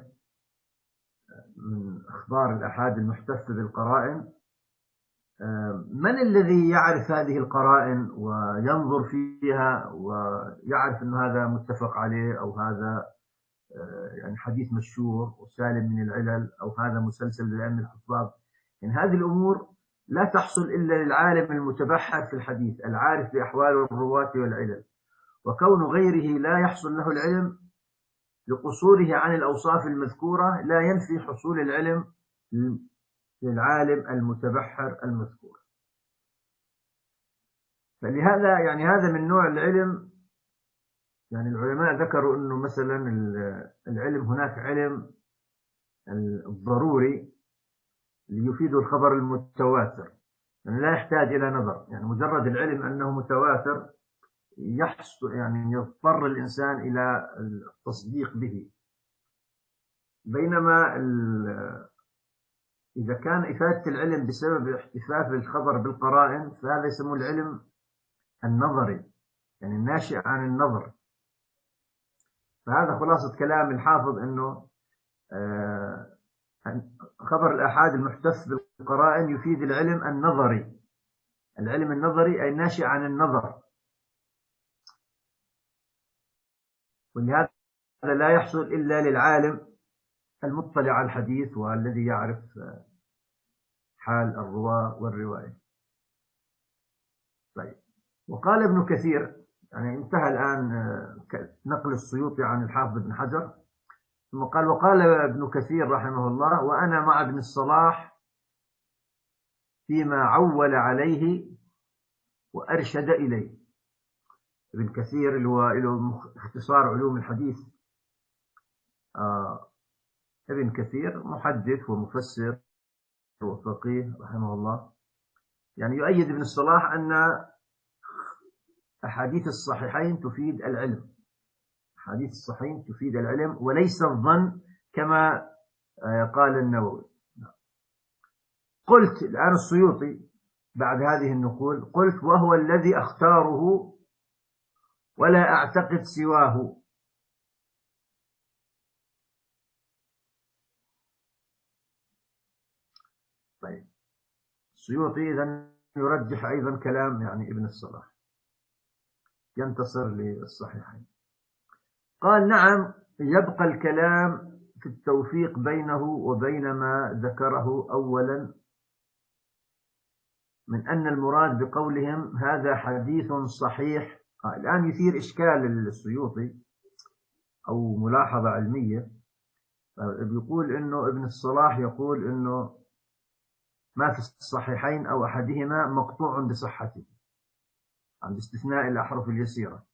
من أخبار الأحاد المحتفة بالقرائن، آه من الذي يعرف هذه القرائن وينظر فيها ويعرف أن هذا متفق عليه أو هذا يعني حديث مشهور وسالم من العلل، أو هذا مسلسل بالأئمة الحفاظ. يعني هذه الأمور لا تحصل إلا للعالم المتبحر في الحديث العارف بأحوال الرواة والعلل، وكون غيره لا يحصل له العلم لقصوره عن الأوصاف المذكورة لا ينفي حصول العلم للعالم المتبحر المذكور. فلهذا يعني هذا من نوع العلم. يعني العلماء ذكروا أنه مثلا العلم، هناك علم الضروري ليفيد الخبر المتواتر، يعني لا يحتاج إلى نظر، يعني مجرد العلم أنه متواتر يحصل، يعني يضطر الإنسان إلى التصديق به. بينما إذا كان إفادة العلم بسبب احتفاف الخبر بالقرائن فهذا يسمى العلم النظري، يعني الناشئ عن النظر. فهذا خلاصة كلام الحافظ أنه خبر الآحاد المحتف بالقرائن يفيد العلم النظري. العلم النظري أي الناشئ عن النظر، ولهذا لا يحصل إلا للعالم المطلع على الحديث والذي يعرف حال الرواة والرواية. طيب، وقال ابن كثير، يعني انتهى الآن نقل السيوطي عن الحافظ بن حجر، ثم قال: وقال ابن كثير رحمه الله: وأنا مع ابن الصلاح فيما عول عليه وأرشد إليه. ابن كثير اللي هو له اختصار علوم الحديث. آه ابن كثير محدث ومفسر وفقيه رحمه الله، يعني يؤيد ابن الصلاح أن أحاديث الصحيحين تفيد العلم، أحاديث الصحيحين تفيد العلم وليس الظن كما قال النووي. قلت الآن السيوطي بعد هذه النقول: قلت وهو الذي أختاره ولا أعتقد سواه. طيب، السيوطي إذن يرجح أيضا كلام يعني ابن الصلاح، ينتصر للصحيحين. قال: نعم، يبقى الكلام في التوفيق بينه وبين ما ذكره أولا من أن المراد بقولهم هذا حديث صحيح. آه الآن يثير إشكال السيوطي أو ملاحظة علمية، بيقول إنه ابن الصلاح يقول إنه ما في الصحيحين أو أحدهما مقطوع بصحته، عند استثناء الأحرف اليسيرة.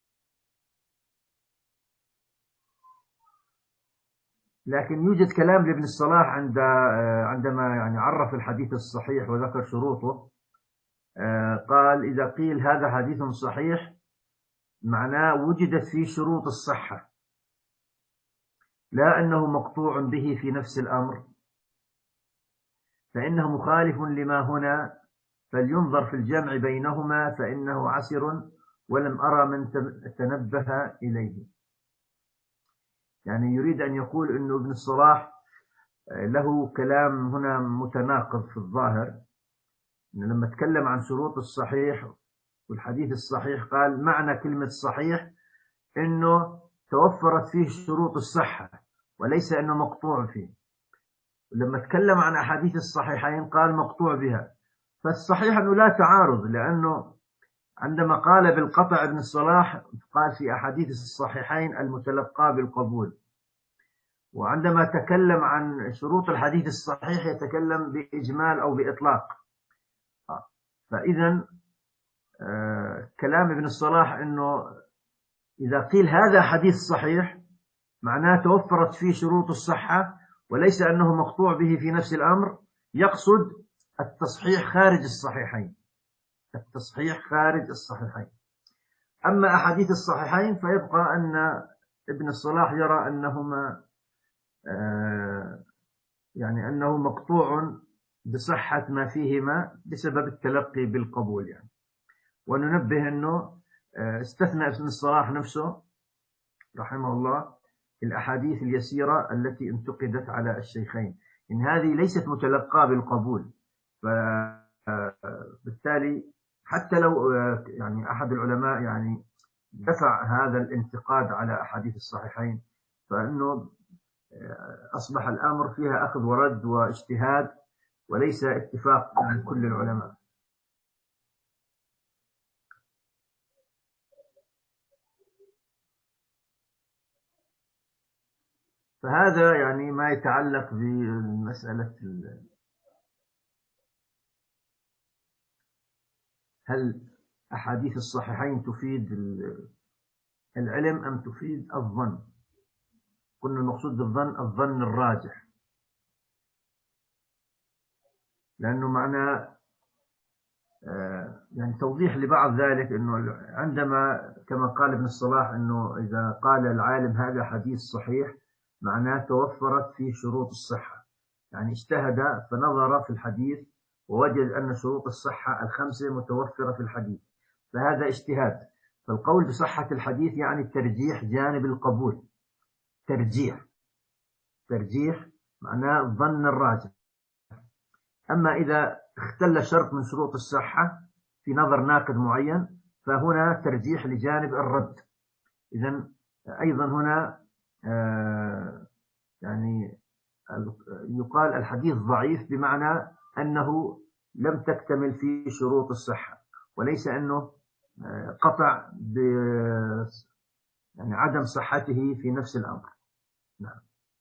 لكن يوجد كلام لابن الصلاح عند عندما يعني عرف الحديث الصحيح وذكر شروطه. قال: إذا قيل هذا حديث صحيح معناه وجدت فيه شروط الصحة، لا أنه مقطوع به في نفس الأمر، فإنه مخالف لما هنا، فلينظر في الجمع بينهما فإنه عسر ولم أرى من تنبه إليه. يعني يريد أن يقول أنه ابن الصلاح له كلام هنا متناقض في الظاهر، إنه لما تكلم عن شروط الصحيح والحديث الصحيح قال معنى كلمة صحيح إنه توفرت فيه شروط الصحة وليس إنه مقطوع فيه. لما تكلم عن أحاديث الصحيحين قال مقطوع بها. فالصحيح أنه لا تعارض، لأنه عندما قال بالقطع ابن الصلاح قال في أحاديث الصحيحين المتلقى بالقبول، وعندما تكلم عن شروط الحديث الصحيح يتكلم بإجمال أو بإطلاق. فإذا آه كلام ابن الصلاح أنه إذا قيل هذا حديث صحيح معناه توفرت فيه شروط الصحة وليس أنه مقطوع به في نفس الأمر، يقصد التصحيح خارج الصحيحين، التصحيح خارج الصحيحين. أما أحاديث الصحيحين فيبقى أن ابن الصلاح يرى أنهما آه يعني أنه مقطوع بصحة ما فيهما بسبب التلقي بالقبول يعني. وننبه أنه آه استثنى ابن الصلاح نفسه رحمه الله الأحاديث اليسيرة التي انتقدت على الشيخين، إن هذه ليست متلقاة بالقبول، فبالتالي حتى لو يعني أحد العلماء يعني دفع هذا الانتقاد على أحاديث الصحيحين فإنه أصبح الأمر فيها أخذ ورد واجتهاد وليس اتفاق من كل العلماء. فهذا يعني ما يتعلق بمسألة هل أحاديث الصحيحين تفيد العلم أم تفيد الظن. قلنا المقصود بالظن الظن الراجح، لأنه معنى يعني توضيح لبعض ذلك أنه عندما كما قال ابن الصلاح أنه إذا قال العالم هذا حديث صحيح معناه توفرت فيه شروط الصحة، يعني اجتهد فنظر في الحديث ووجد أن شروط الصحة الخمسة متوفرة في الحديث، فهذا اجتهاد. فالقول بصحة الحديث يعني ترجيح جانب القبول، ترجيح ترجيح معناه الظن الراجح. أما إذا اختل شرط من شروط الصحة في نظر ناقد معين فهنا ترجيح لجانب الرد. إذن أيضا هنا آه يعني يقال الحديث ضعيف بمعنى أنه لم تكتمل فيه شروط الصحة، وليس أنه قطع ب يعني عدم صحته في نفس الأمر. نعم.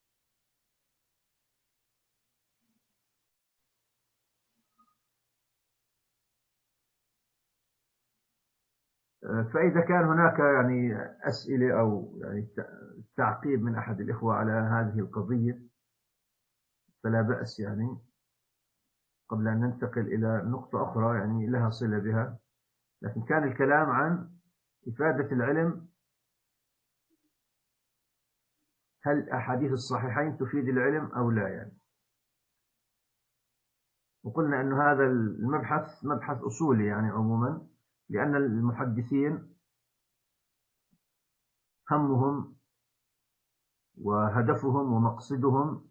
فإذا كان هناك يعني أسئلة أو يعني تعقيب من أحد الإخوة على هذه القضية فلا بأس، يعني قبل أن ننتقل إلى نقطة أخرى يعني لها صلة بها. لكن كان الكلام عن إفادة العلم، هل أحاديث الصحيحين تفيد العلم أو لا يعني. وقلنا أن هذا المبحث مبحث أصولي يعني عموما، لأن المحدثين همهم وهدفهم ومقصدهم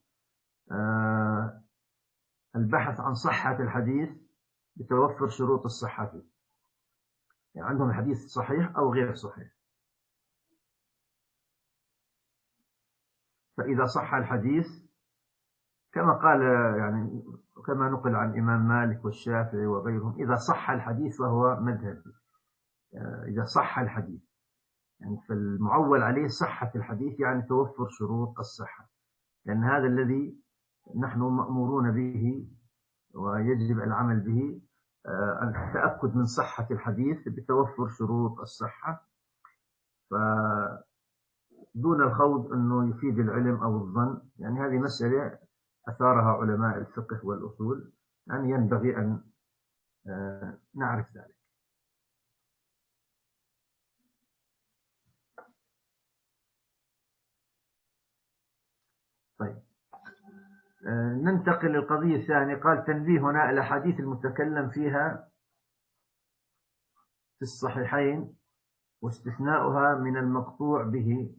البحث عن صحة الحديث بتوفر شروط الصحة فيه، يعني عندهم الحديث صحيح أو غير صحيح. فإذا صح الحديث كما قال يعني كما نقل عن الإمام مالك والشافعي وغيرهم، إذا صح الحديث فهو مذهبي. إذا صح الحديث يعني فالمعول عليه صحة الحديث يعني توفر شروط الصحة، لأن هذا الذي نحن مأمورون به ويجب العمل به، التأكد من صحة الحديث بتوفر شروط الصحة، فدون الخوض أنه يفيد العلم أو الظن. يعني هذه مسألة أثارها علماء الفقه والأصول، يعني ينبغي أن نعرف ذلك. طيب ننتقل للقضية الثانية. قال تنبيهنا الأحاديث المتكلم فيها في الصحيحين واستثناؤها من المقطوع به.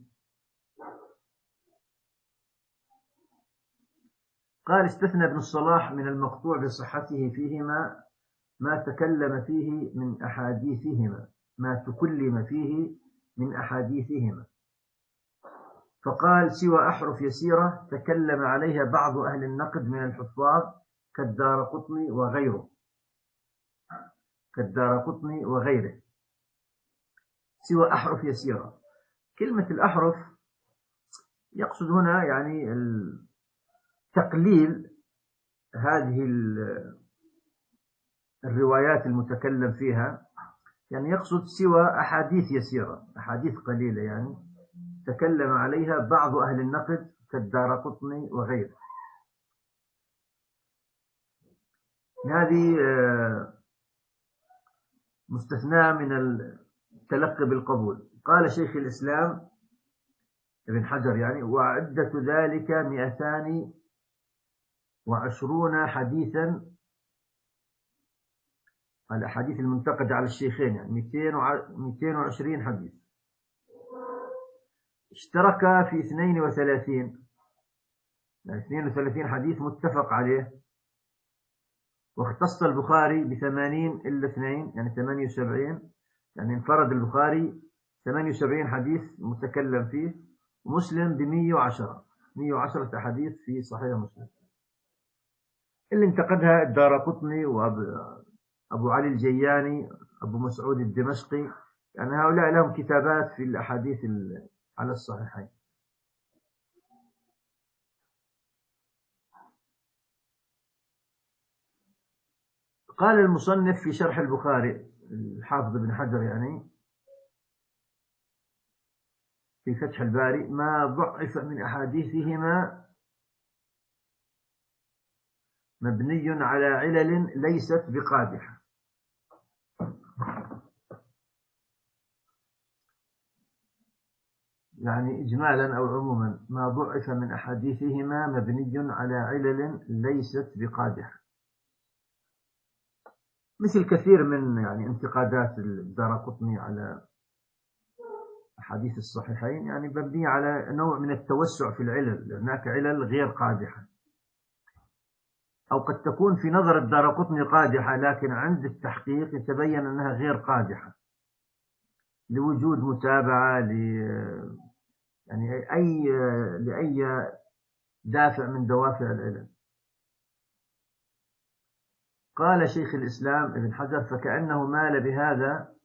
قال استثنى ابن الصلاح من المقطوع بصحته فيهما ما تكلم فيه من أحاديثهما ما تكلم فيه من أحاديثهما، فقال سوى أحرف يسيرة تكلم عليها بعض أهل النقد من الحفاظ كالدارقطني وغيره كالدارقطني وغيره سوى أحرف يسيرة. كلمة الأحرف يقصد هنا يعني تقليل هذه الروايات المتكلم فيها، يعني يقصد سوى أحاديث يسيرة، أحاديث قليلة يعني تكلم عليها بعض أهل النقد كالدارقطني وغيره. هذه مستثناة من التلقي بالقبول. قال شيخ الإسلام ابن حجر يعني وعدة ذلك مئتان وعشرون حديثا، الأحاديث المنتقدة على الشيخين يعني مئتين وعشرين حديث، اشترك في اثنين وثلاثين يعني اثنين وثلاثين حديث متفق عليه، واختص البخاري بثمانين إلا اثنين يعني ثمانية وسبعين، يعني انفرد البخاري ثمانية وسبعين حديث متكلم فيه، مسلم بمية وعشرة مية وعشرة أحاديث في صحيح مسلم، اللي انتقدها الدارقطني وأبو علي الجياني، أبو مسعود الدمشقي، يعني هؤلاء لهم كتابات في الأحاديث على الصحيحين. قال المصنف في شرح البخاري الحافظ ابن حجر يعني في فتح الباري: ما ضعف من أحاديثهما مبني على علل ليست بقادحة. يعني إجمالا أو عموما ما ضعف من أحاديثهما مبني على علل ليست بقادحة، مثل كثير من يعني انتقادات الدارقطني على أحاديث الصحيحين، يعني مبنية على نوع من التوسع في العلل، هناك علل غير قادحة، أو قد تكون في نظر الدارقطني قادحة لكن عند التحقيق يتبين أنها غير قادحة لوجود متابعة ل يعني أي لأي دافع من دوافع العلل. قال شيخ الإسلام ابن حجر: فكأنه مال بهذا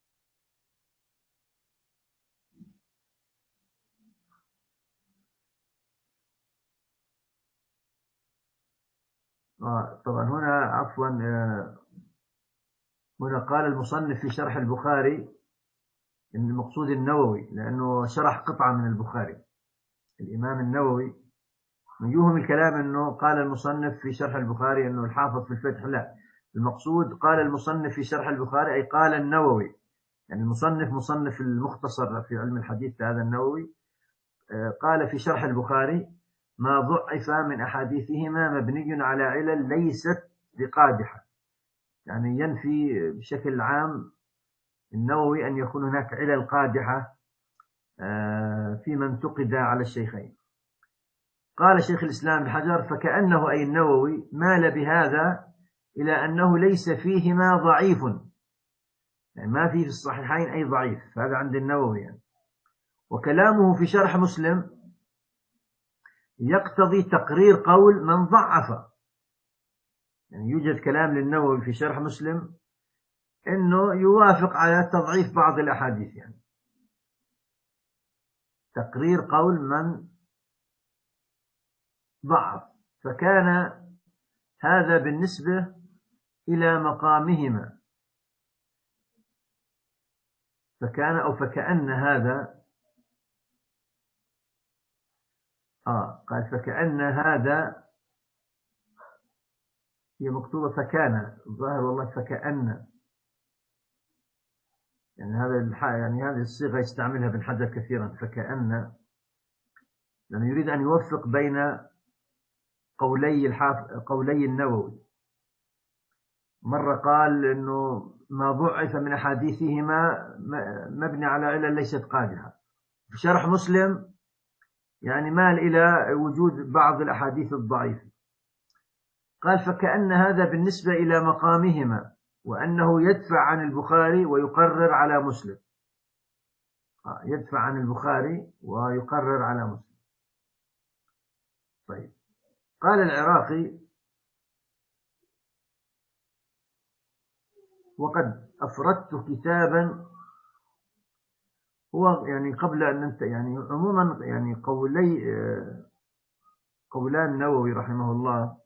آه طبعا هنا عفوا آه هنا قال المصنف في شرح البخاري إن المقصود النووي، لأنه شرح قطعة من البخاري. الإمام النووي من يوهم الكلام أنه قال المصنف في شرح البخاري أنه الحافظ في الفتح، لا، المقصود قال المصنف في شرح البخاري أي قال النووي، يعني المصنف مصنف المختصر في علم الحديث هذا النووي قال في شرح البخاري: ما ضعف من أحاديثهما مبني على علل ليست بقادحة، يعني ينفي بشكل عام النووي أن يكون هناك علل قادحة في من انتقد على الشيخين. قال شيخ الإسلام ابن حجر: فكأنه أي النووي مال بهذا إلى أنه ليس فيهما ضعيف، يعني ما في في الصحيحين أي ضعيف، هذا عند النووي يعني. وكلامه في شرح مسلم يقتضي تقرير قول من ضعف، يعني يوجد كلام للنووي في شرح مسلم أنه يوافق على تضعيف بعض الأحاديث، يعني تقرير قول من ضعف، فكان هذا بالنسبة إلى مقامهما، فكان أو فكأن هذا آه قال فكأن هذا، هي مكتوبة فكان، الظاهر والله فكأن، يعني هذا يعني هذه الصيغة يستعملها ابن حجر كثيرا، فكأن، لأنه يريد أن يوفق بين قولي الحاف قولي النووي. مرة قال إنه ما ضعف من أحاديثهما مبني على علل ليست قادحة، في شرح مسلم يعني مال إلى وجود بعض الأحاديث الضعيفة. قال فكأن هذا بالنسبة إلى مقامهما، وأنه يدفع عن البخاري ويقرر على مسلم، يدفع عن البخاري ويقرر على مسلم. طيب، قال العراقي: وقد أفردت كتابا، هو يعني قبل أن ننت يعني عموما يعني قولي قولان النووي رحمه الله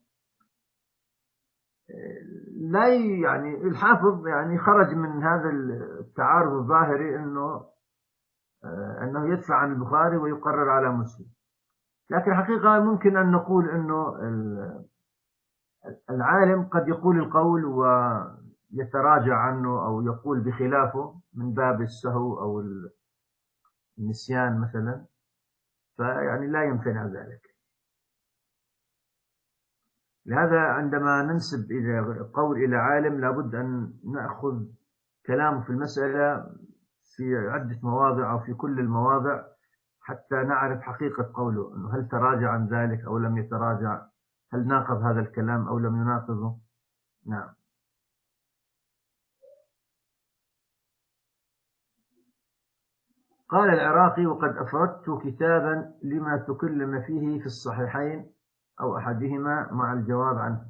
لا يعني الحافظ يعني خرج من هذا التعارض الظاهري أنه أنه يدفع عن البخاري ويقرر على مسلم، لكن حقيقة ممكن أن نقول أنه العالم قد يقول القول ويتراجع عنه أو يقول بخلافه من باب السهو أو النسيان مثلا، فيعني لا يمتنع ذلك. لهذا عندما ننسب إلى قول إلى عالم لابد أن نأخذ كلامه في المسألة في عدة مواضع أو في كل المواضع حتى نعرف حقيقة قوله، أنه هل تراجع عن ذلك أو لم يتراجع، هل ناقض هذا الكلام أو لم يناقضه. نعم. قال العراقي: وقد أفردت كتابا لما تكلم فيه في الصحيحين أو أحدهما مع الجواب عنه.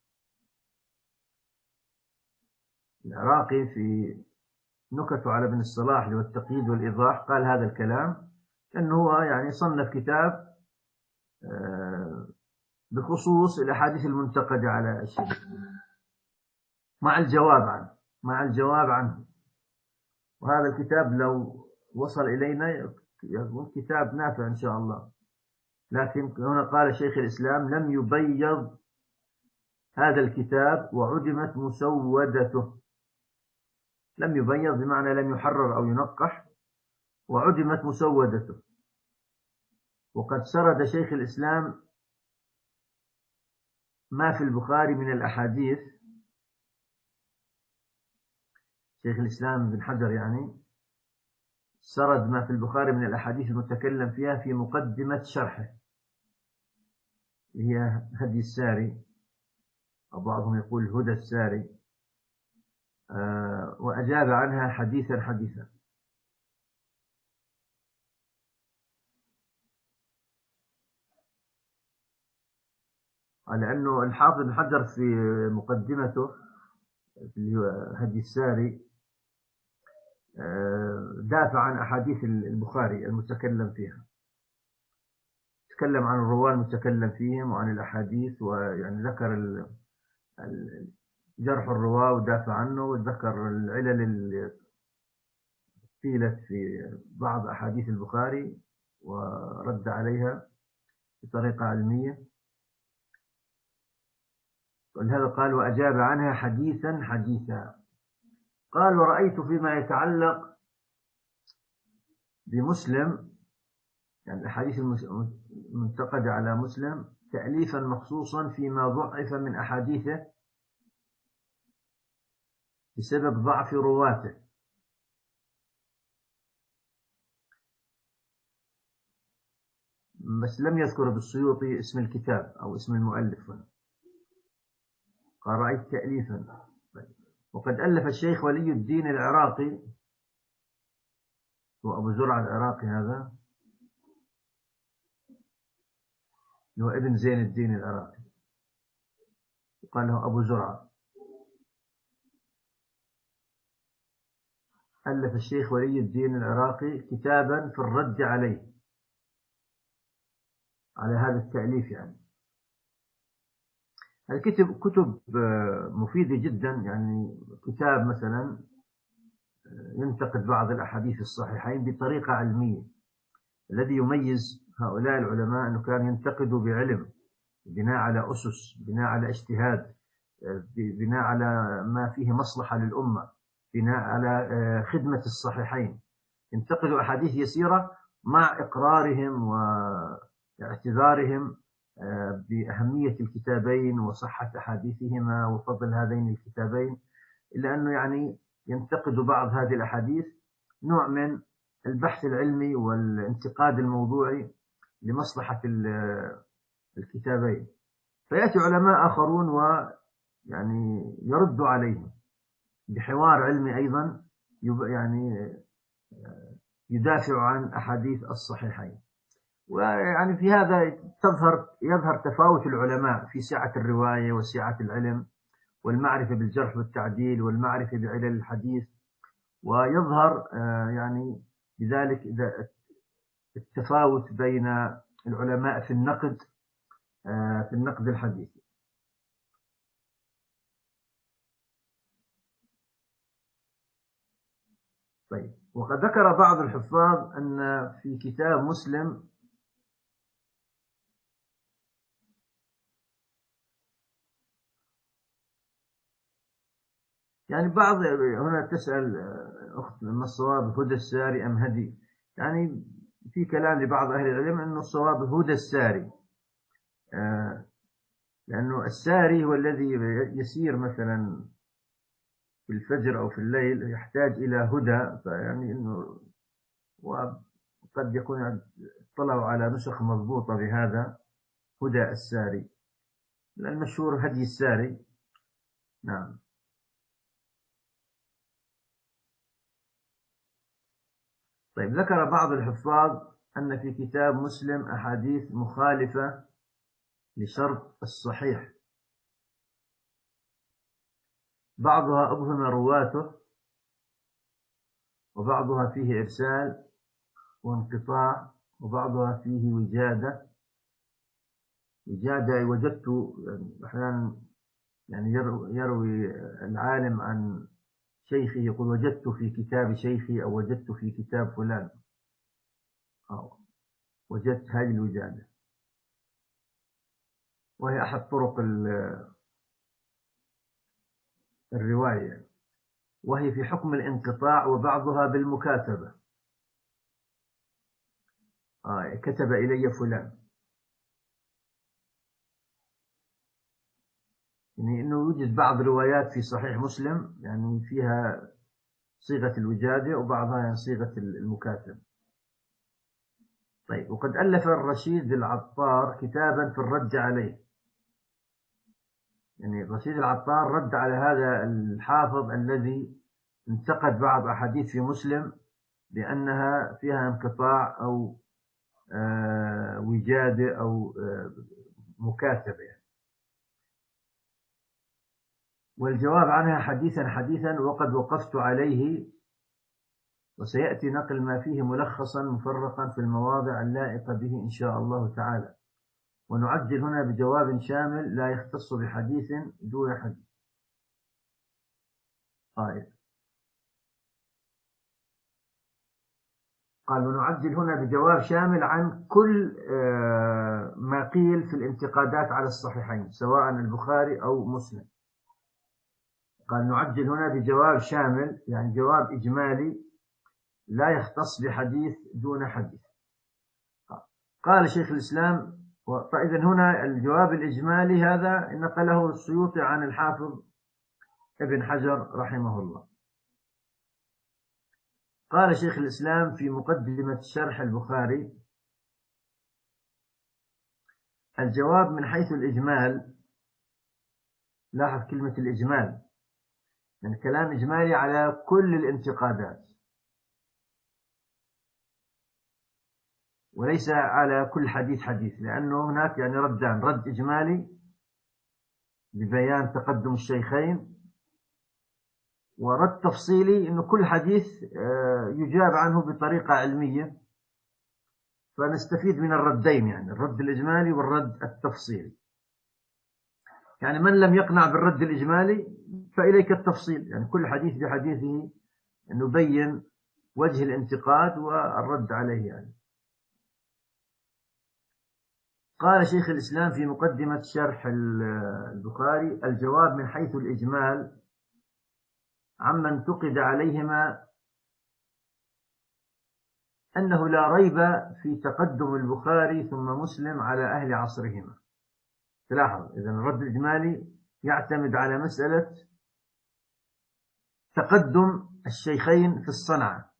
العراقي في نكت على ابن الصلاح والتقييد والإيضاح قال هذا الكلام، أنه هو يعني صنف كتاب بخصوص الأحاديث المنتقدة على الشيخ مع الجواب عنه مع الجواب عنه وهذا الكتاب لو وصل إلينا يكون كتاب نافع إن شاء الله. لكن هنا قال شيخ الإسلام: لم يبيض هذا الكتاب وعدمت مسودته. لم يبيض بمعنى لم يحرر أو ينقح، وعدمت مسودته. وقد سرد شيخ الإسلام ما في البخاري من الأحاديث. شيخ الإسلام بن حجر يعني سرد ما في البخاري من الأحاديث المتكلم فيها في مقدمة شرحه، هي هدي الساري، أو بعضهم يقول هدى الساري، آه وأجاب عنها حديثا حديثا. لأنه الحافظ بن حجر في مقدمته في هدي الساري دافع عن أحاديث البخاري المتكلم فيها، تكلم عن الرواة المتكلم فيهم وعن الأحاديث، ويعني ذكر جرح الرواة ودافع عنه، وذكر العلل اللي قيلت في بعض أحاديث البخاري ورد عليها بطريقة علمية. ولهذا قال: وأجاب عنها حديثا حديثا. قال: ورأيت فيما يتعلق بمسلم، يعني الأحاديث المنتقدة على مسلم، تأليفا مخصوصا فيما ضعف من أحاديثه بسبب ضعف رواته. بس لم يذكر بالسيوطي اسم الكتاب أو اسم المؤلف. قال: رأيت تأليفا. وقد ألف الشيخ ولي الدين العراقي، هو أبو زرعة العراقي، هذا هو ابن زين الدين العراقي، قال له أبو زرعة. ألف الشيخ ولي الدين العراقي كتابا في الرد عليه، على هذا التأليف. يعني الكتب كتب مفيدة جدا، يعني كتاب مثلا ينتقد بعض الأحاديث الصحيحين بطريقة علمية. الذي يميز هؤلاء العلماء أنه كانوا ينتقدوا بعلم، بناء على أسس، بناء على اجتهاد، بناء على ما فيه مصلحة للأمة، بناء على خدمة الصحيحين. ينتقدوا أحاديث يسيرة مع إقرارهم واعتذارهم بأهمية الكتابين وصحة أحاديثهما وفضل هذين الكتابين، إلا أنه يعني ينتقد بعض هذه الأحاديث نوع من البحث العلمي والانتقاد الموضوعي لمصلحة الكتابين. فيأتي علماء آخرون ويعني يرد عليهم بحوار علمي أيضا، يعني يدافع عن أحاديث الصحيحين. ويعني في هذا تظهر يظهر تفاوت العلماء في سعة الرواية وسعة العلم والمعرفة بالجرح والتعديل والمعرفة بعلل الحديث، ويظهر يعني بذلك التفاوت بين العلماء في النقد في النقد الحديثي. طيب، وقد ذكر بعض الحفاظ أن في كتاب مسلم يعني بعض، هنا تسأل أخت ما الصواب هدى الساري أم هدي؟ يعني في كلام لبعض أهل العلم أنه الصواب هدى الساري، لأنه الساري هو الذي يسير مثلا في الفجر أو في الليل، يحتاج إلى هدى، فيعني أنه وقد يكون اطلعوا على نسخ مضبوطة بهذا هدى الساري، المشهور هدي الساري. نعم. طيب، ذكر بعض الحفاظ أن في كتاب مسلم أحاديث مخالفة لشرط الصحيح، بعضها أبهم رواته وبعضها فيه إرسال وانقطاع وبعضها فيه وجادة. وجادة وجدت أحيانا يعني يروي العالم عن شيخه يقول وجدت في كتاب شيخي أو وجدت في كتاب فلان، أو وجدت هذه الوجادة، وهي أحد طرق الرواية، وهي في حكم الانقطاع، وبعضها بالمكاتبة، آه كتب إلي فلان، يعني أنه يوجد بعض روايات في صحيح مسلم يعني فيها صيغة الوجادة وبعضها يعني صيغة المكاتبة. طيب، وقد ألف الرشيد العطار كتابا في الرد عليه، يعني الرشيد العطار رد على هذا الحافظ الذي انتقد بعض أحاديث في مسلم بأنها فيها انقطاع أو آه وجادة أو آه مكاتبة يعني. والجواب عنها حديثا حديثا وقد وقفت عليه، وسيأتي نقل ما فيه ملخصا مفرقا في المواضع اللائقة به إن شاء الله تعالى، ونعجل هنا بجواب شامل لا يختص بحديث دون حديث. طيب، قال ونعجل هنا بجواب شامل عن كل ما قيل في الانتقادات على الصحيحين سواء البخاري أو مسلم. قال نعجل هنا بجواب شامل يعني جواب إجمالي لا يختص بحديث دون حديث. قال شيخ الإسلام، فإذا هنا الجواب الإجمالي هذا نقله السيوطي عن الحافظ ابن حجر رحمه الله. قال شيخ الإسلام في مقدمة شرح البخاري: الجواب من حيث الإجمال، لاحظ كلمة الإجمال، يعني كلام إجمالي على كل الانتقادات وليس على كل حديث حديث، لأنه هناك يعني ردان: رد إجمالي ببيان تقدم الشيخين، ورد تفصيلي إنه كل حديث يجاب عنه بطريقة علمية، فنستفيد من الردين، يعني الرد الإجمالي والرد التفصيلي. يعني من لم يقنع بالرد الإجمالي فإليك التفصيل، يعني كل حديث بحديثه نبين وجه الانتقاد والرد عليه يعني. قال شيخ الإسلام في مقدمة شرح البخاري: الجواب من حيث الإجمال عما انتقد عليهما أنه لا ريب في تقدم البخاري ثم مسلم على أهل عصرهما. تلاحظ إذن الرد الإجمالي يعتمد على مسألة تقدم الشيخين في الصنعة،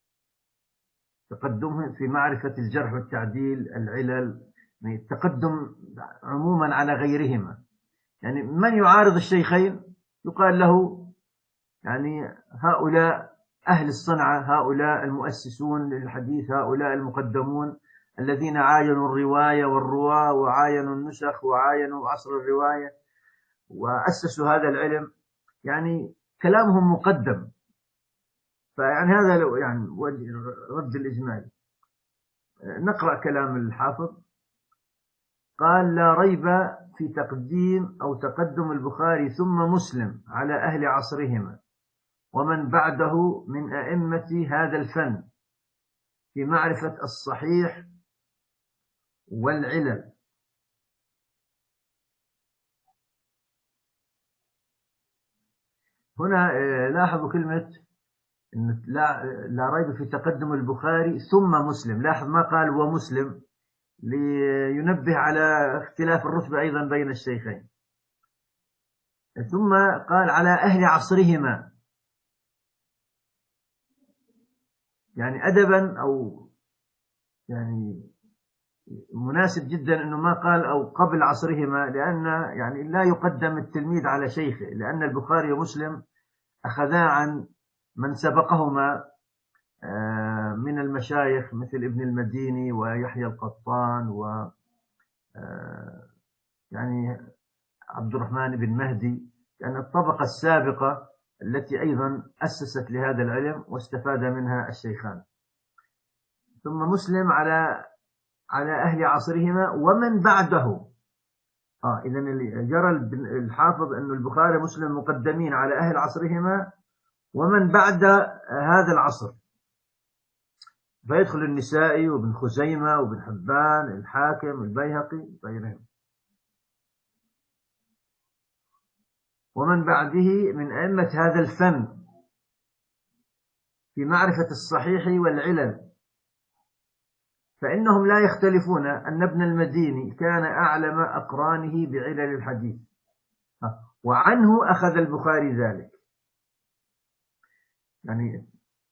تقدمهم في معرفة الجرح والتعديل، العلل، التقدم عموما على غيرهما. يعني من يعارض الشيخين يقال له يعني هؤلاء أهل الصنعة، هؤلاء المؤسسون للحديث، هؤلاء المقدمون الذين عاينوا الرواية والرواة وعاينوا النسخ وعاينوا عصر الرواية وأسسوا هذا العلم، يعني كلامهم مقدم. فيعني هذا لو يعني رد الإجمالي. نقرأ كلام الحافظ. قال: لا ريب في تقديم أو تقدم البخاري ثم مسلم على أهل عصرهما ومن بعده من أئمة هذا الفن في معرفة الصحيح والعلل. هنا لاحظوا كلمة لا, لا ريب في تقدم البخاري ثم مسلم، لاحظ ما قال ومسلم لينبه على اختلاف الرتبة أيضا بين الشيخين. ثم قال على أهل عصرهما، يعني أدبا أو يعني مناسب جدا أنه ما قال أو قبل عصرهما، لأن يعني لا يقدم التلميذ على شيخه، لأن البخاري ومسلم أخذا عن من سبقهما من المشايخ مثل ابن المديني ويحيى القطان و يعني عبد الرحمن بن مهدي، لأن الطبقة السابقة التي أيضا أسست لهذا العلم واستفاد منها الشيخان. ثم مسلم على على أهل عصرهما ومن بعده. آه إذن جرى الحافظ أن البخاري ومسلم مقدمين على أهل عصرهما ومن بعد هذا العصر، فيدخل النسائي وابن خزيمة وابن حبان الحاكم البيهقي غيرهم، ومن بعده من أئمة هذا الفن في معرفة الصحيح والعلل، فإنهم لا يختلفون أن ابن المديني كان أعلم أقرانه بعلل الحديث، وعنه أخذ البخاري ذلك. يعني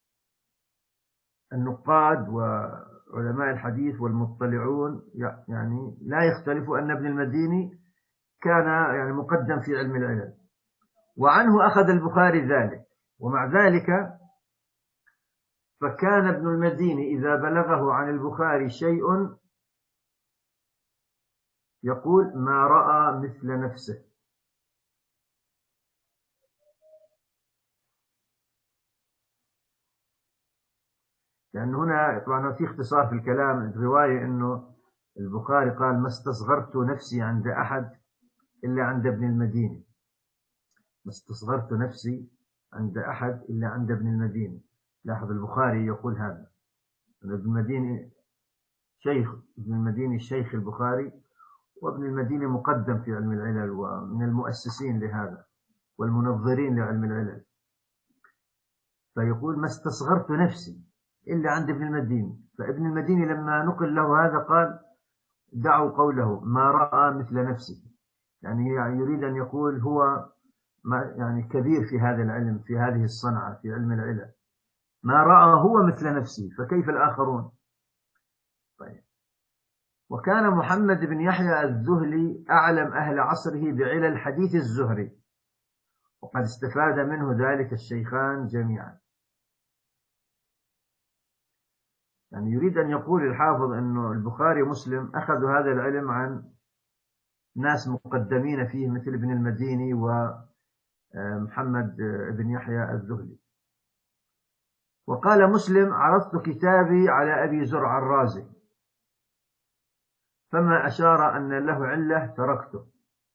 النقاد وعلماء الحديث والمطلعون يعني لا يختلفوا أن ابن المديني كان يعني مقدم في علم العلل، وعنه أخذ البخاري ذلك. ومع ذلك فكان ابن المديني إذا بلغه عن البخاري شيء يقول ما رأى مثل نفسه. لأن هنا طبعا في اختصار في الكلام، الرواية أنه البخاري قال ما استصغرت نفسي عند أحد إلا عند ابن المديني، ما استصغرت نفسي عند أحد إلا عند ابن المديني. لاحظ البخاري يقول هذا، ابن المديني شيخ ابن المديني الشيخ البخاري، وابن المديني مقدم في علم العلل ومن المؤسسين لهذا والمنظرين لعلم العلل، فيقول ما استصغرت نفسي إلا عند ابن المديني. فابن المديني لما نقل له هذا قال دعوا قوله ما رأى مثل نفسه، يعني يريد أن يقول هو ما يعني كبير في هذا العلم في هذه الصنعة في علم العلل، ما رأى هو مثل نفسه فكيف الآخرون. طيب. وكان محمد بن يحيى الذهلي أعلم أهل عصره بعلل حديث الزهري، وقد استفاد منه ذلك الشيخان جميعا. يعني يريد أن يقول الحافظ أنه البخاري ومسلم أخذوا هذا العلم عن ناس مقدمين فيه مثل ابن المديني ومحمد بن يحيى الذهلي. وقال مسلم عرضت كتابي على أبي زرع الرازي فما أشار أن له علة تركته.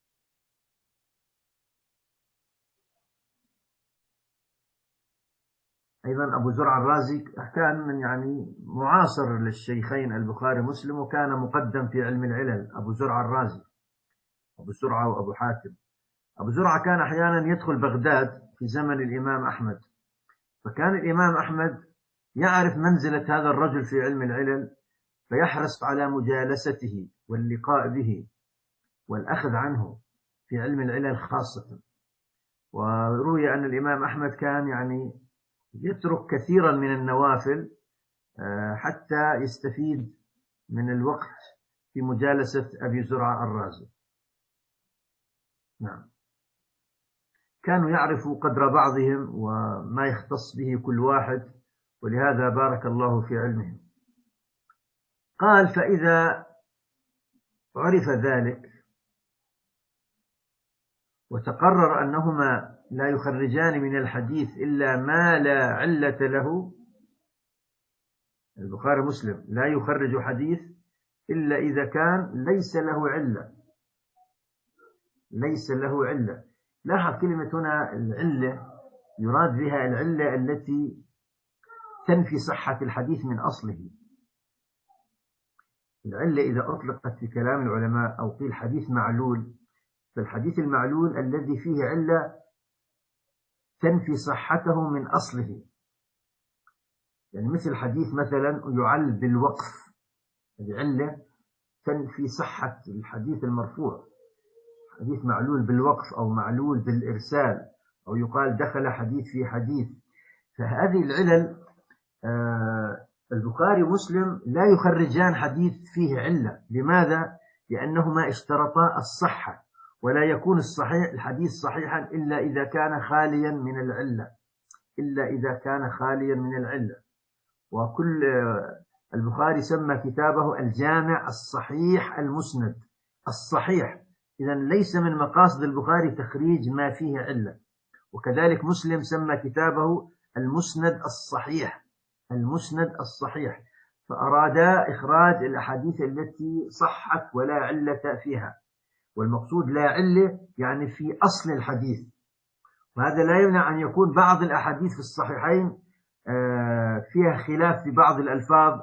أيضا أبو زرع الرازي كان من يعني معاصر للشيخين البخاري ومسلم، وكان مقدم في علم العلل. أبو زرع الرازي أبو زرعة وأبو حاتم. أبو زرعة كان أحيانا يدخل بغداد في زمن الإمام أحمد، فكان الإمام أحمد يعرف منزلة هذا الرجل في علم العلل، فيحرص على مجالسته واللقاء به والأخذ عنه في علم العلل خاصة. وروي أن الإمام أحمد كان يعني يترك كثيرا من النوافل حتى يستفيد من الوقت في مجالسة أبي زرعة الرازي. نعم. كانوا يعرفوا قدر بعضهم وما يختص به كل واحد، ولهذا بارك الله في علمهم. قال فإذا عرف ذلك وتقرر أنهما لا يخرجان من الحديث إلا ما لا علة له، البخاري مسلم لا يخرج حديث إلا إذا كان ليس له علة، ليس له علة. لاحظ كلمة هنا العلة يراد بها العلة التي تنفي صحة الحديث من أصله. العلة إذا أطلقت في كلام العلماء أو قيل حديث معلول، فالحديث المعلول الذي فيه علة تنفي صحته من أصله. يعني مثل حديث مثلا يعل بالوقف، العلة تنفي صحة الحديث المرفوع. حديث معلول بالوقف أو معلول بالإرسال، أو يقال دخل حديث في حديث. فهذه العلل آه البخاري ومسلم لا يخرجان حديث فيه علة. لماذا؟ لأنهما اشترطا الصحة، ولا يكون الصحيح الحديث صحيحا إلا إذا كان خاليا من العلة، إلا إذا كان خاليا من العلة. وكل البخاري سمى كتابه الجامع الصحيح المسند الصحيح. إذا ليس من مقاصد البخاري تخريج ما فيه علة. وكذلك مسلم سمى كتابه المسند الصحيح المسند الصحيح، فأرادا إخراج الأحاديث التي صحت ولا علة فيها. والمقصود لا علة يعني في أصل الحديث، وهذا لا يمنع أن يكون بعض الأحاديث في الصحيحين فيها خلاف في بعض الألفاظ،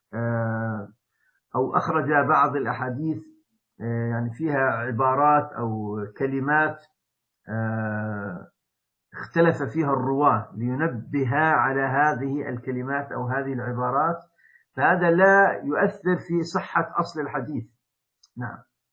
أو أخرج بعض الأحاديث يعني فيها عبارات أو كلمات اختلف فيها الرواة لينبه على هذه الكلمات أو هذه العبارات، فهذا لا يؤثر في صحة أصل الحديث. نعم.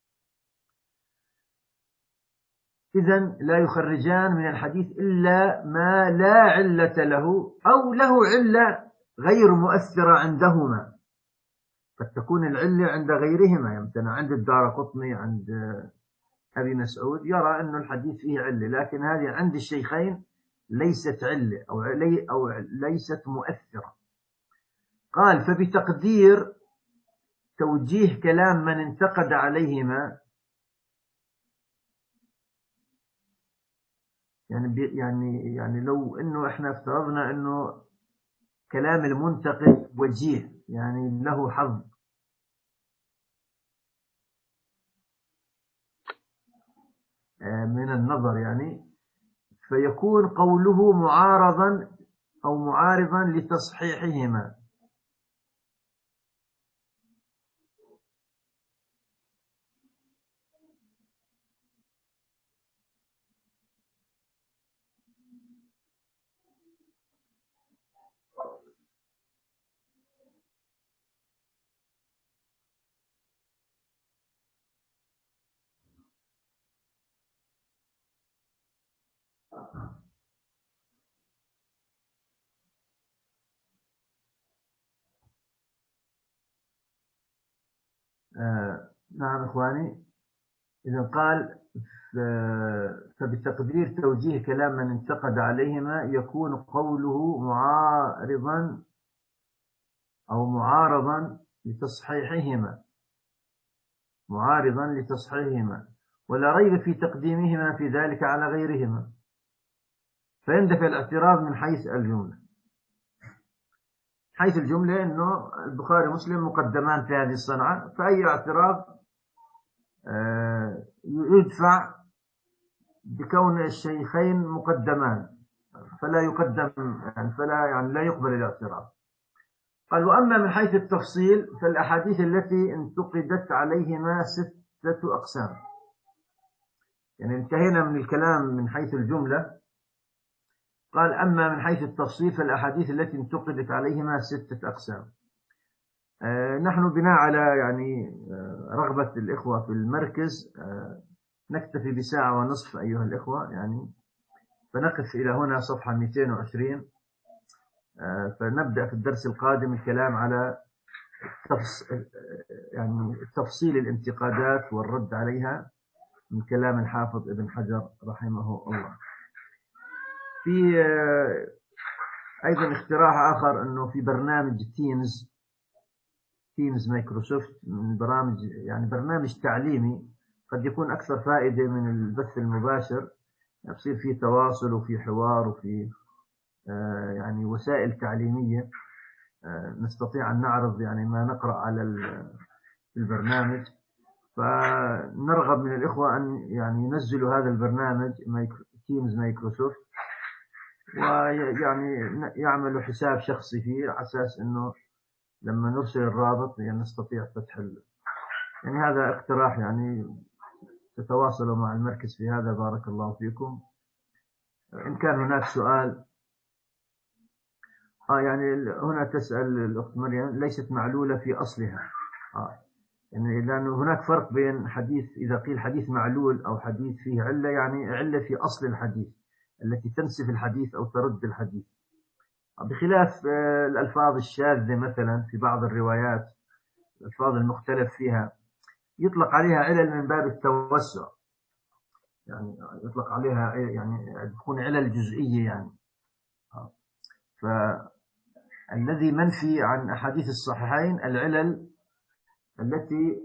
إذن لا يخرجان من الحديث إلا ما لا علة له أو له علة غير مؤثرة عندهما. قد تكون العلة عند غيرهما، مثلا عند الدارقطني عند أبي مسعود يرى أن الحديث فيه علة، لكن هذه عند الشيخين ليست علة أو, لي أو ليست مؤثرة. قال فبتقدير توجيه كلام من انتقد عليهما، يعني يعني يعني لو انه احنا افترضنا انه كلام المنتقد وجيه يعني له حظ من النظر، يعني فيكون قوله معارضا او معارضا لتصحيحهما. آه نعم إخواني. إذا قال فبتقدير توجيه كلام من انتقد عليهما يكون قوله معارضا أو معارضا لتصحيحهما معارضا لتصحيحهما ولا ريب في تقديمهما في ذلك على غيرهما، فيندفع الاعتراض من حيث الجملة. حيث الجملة أنه البخاري ومسلم مقدمان في هذه الصنعة، فأي اعتراض يدفع بكون الشيخين مقدمان، فلا يقدم يعني فلا يعني لا يقبل الاعتراض. قال وأما من حيث التفصيل فالأحاديث التي انتقدت عليهما ستة أقسام. يعني انتهينا من الكلام من حيث الجملة. قال أما من حيث التفصيل فالأحاديث التي انتقدت عليهما ستة أقسام. آه نحن بناء على يعني آه رغبة الإخوة في المركز آه نكتفي بساعة ونصف أيها الإخوة، يعني فنقف إلى هنا صفحة مئتين وعشرين، آه فنبدأ في الدرس القادم الكلام على يعني تفصيل الانتقادات والرد عليها من كلام الحافظ ابن حجر رحمه الله. في أيضا اقتراح آخر أنه في برنامج تيمز تيمز مايكروسوفت من برامج يعني برنامج تعليمي قد يكون أكثر فائدة من البث المباشر، يصير فيه تواصل وفي حوار وفي يعني وسائل تعليمية نستطيع أن نعرض يعني ما نقرأ على البرنامج. فنرغب من الإخوة أن يعني ينزلوا هذا البرنامج تيمز مايكروسوفت ويعني يعملوا حساب شخصي فيه على أساس أنه لما نرسل الرابط يعني نستطيع فتح ال... يعني هذا اقتراح، يعني تتواصلوا مع المركز في هذا. بارك الله فيكم. إن كان هناك سؤال آه يعني هنا تسأل الأخت مريم ليست معلولة في أصلها، آه يعني لأنه هناك فرق بين حديث إذا قيل حديث معلول أو حديث فيه علة، يعني علة في أصل الحديث التي تنسف الحديث أو ترد الحديث، بخلاف الألفاظ الشاذة مثلا في بعض الروايات الألفاظ المختلف فيها يطلق عليها علل من باب التوسع، يعني يطلق عليها يعني تكون علل جزئية يعني. ف الذي منفي عن أحاديث الصحيحين العلل التي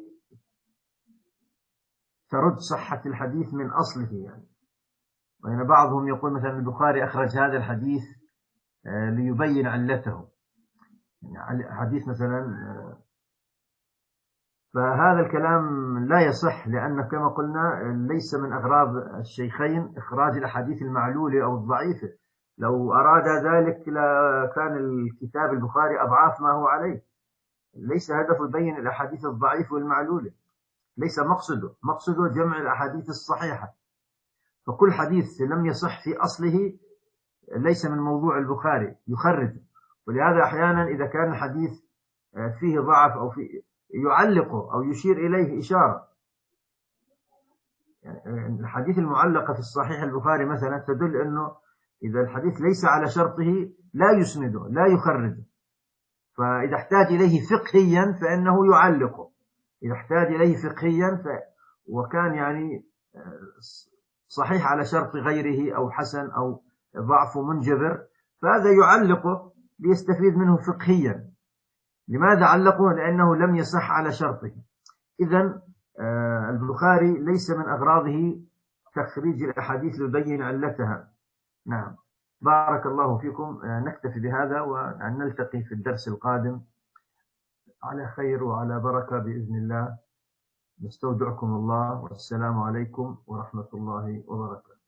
ترد صحة الحديث من أصله يعني. وإن بعضهم يقول مثلا البخاري أخرج هذا الحديث ليبين علته، يعني حديث مثلا، فهذا الكلام لا يصح، لأن كما قلنا ليس من أغراض الشيخين إخراج الأحاديث المعلولة أو الضعيفة. لو أراد ذلك لكان الكتاب البخاري أضعاف ما هو عليه. ليس هدفه يبين الأحاديث الضعيفة والمعلولة، ليس مقصده، مقصده جمع الأحاديث الصحيحة. فكل حديث لم يصح في أصله ليس من موضوع البخاري يخرج. ولهذا أحيانا إذا كان الحديث فيه ضعف أو فيه يعلقه أو يشير إليه إشارة. يعني الحديث المعلقة في الصحيح البخاري مثلا تدل أنه إذا الحديث ليس على شرطه لا يسنده لا يخرجه. فإذا احتاج إليه فقهيا فإنه يعلقه، إذا احتاج إليه فقهيا ف... وكان يعني صحيح على شرط غيره أو حسن أو ضعف منجبر، فهذا يعلقه ليستفيد منه فقهيا. لماذا علقه؟ لأنه لم يصح على شرطه. إذن البخاري ليس من أغراضه تخريج الأحاديث ليبين علتها. نعم، بارك الله فيكم. نكتفي بهذا ونلتقي في الدرس القادم على خير وعلى بركة بإذن الله. نستودعكم الله، والسلام عليكم ورحمة الله وبركاته.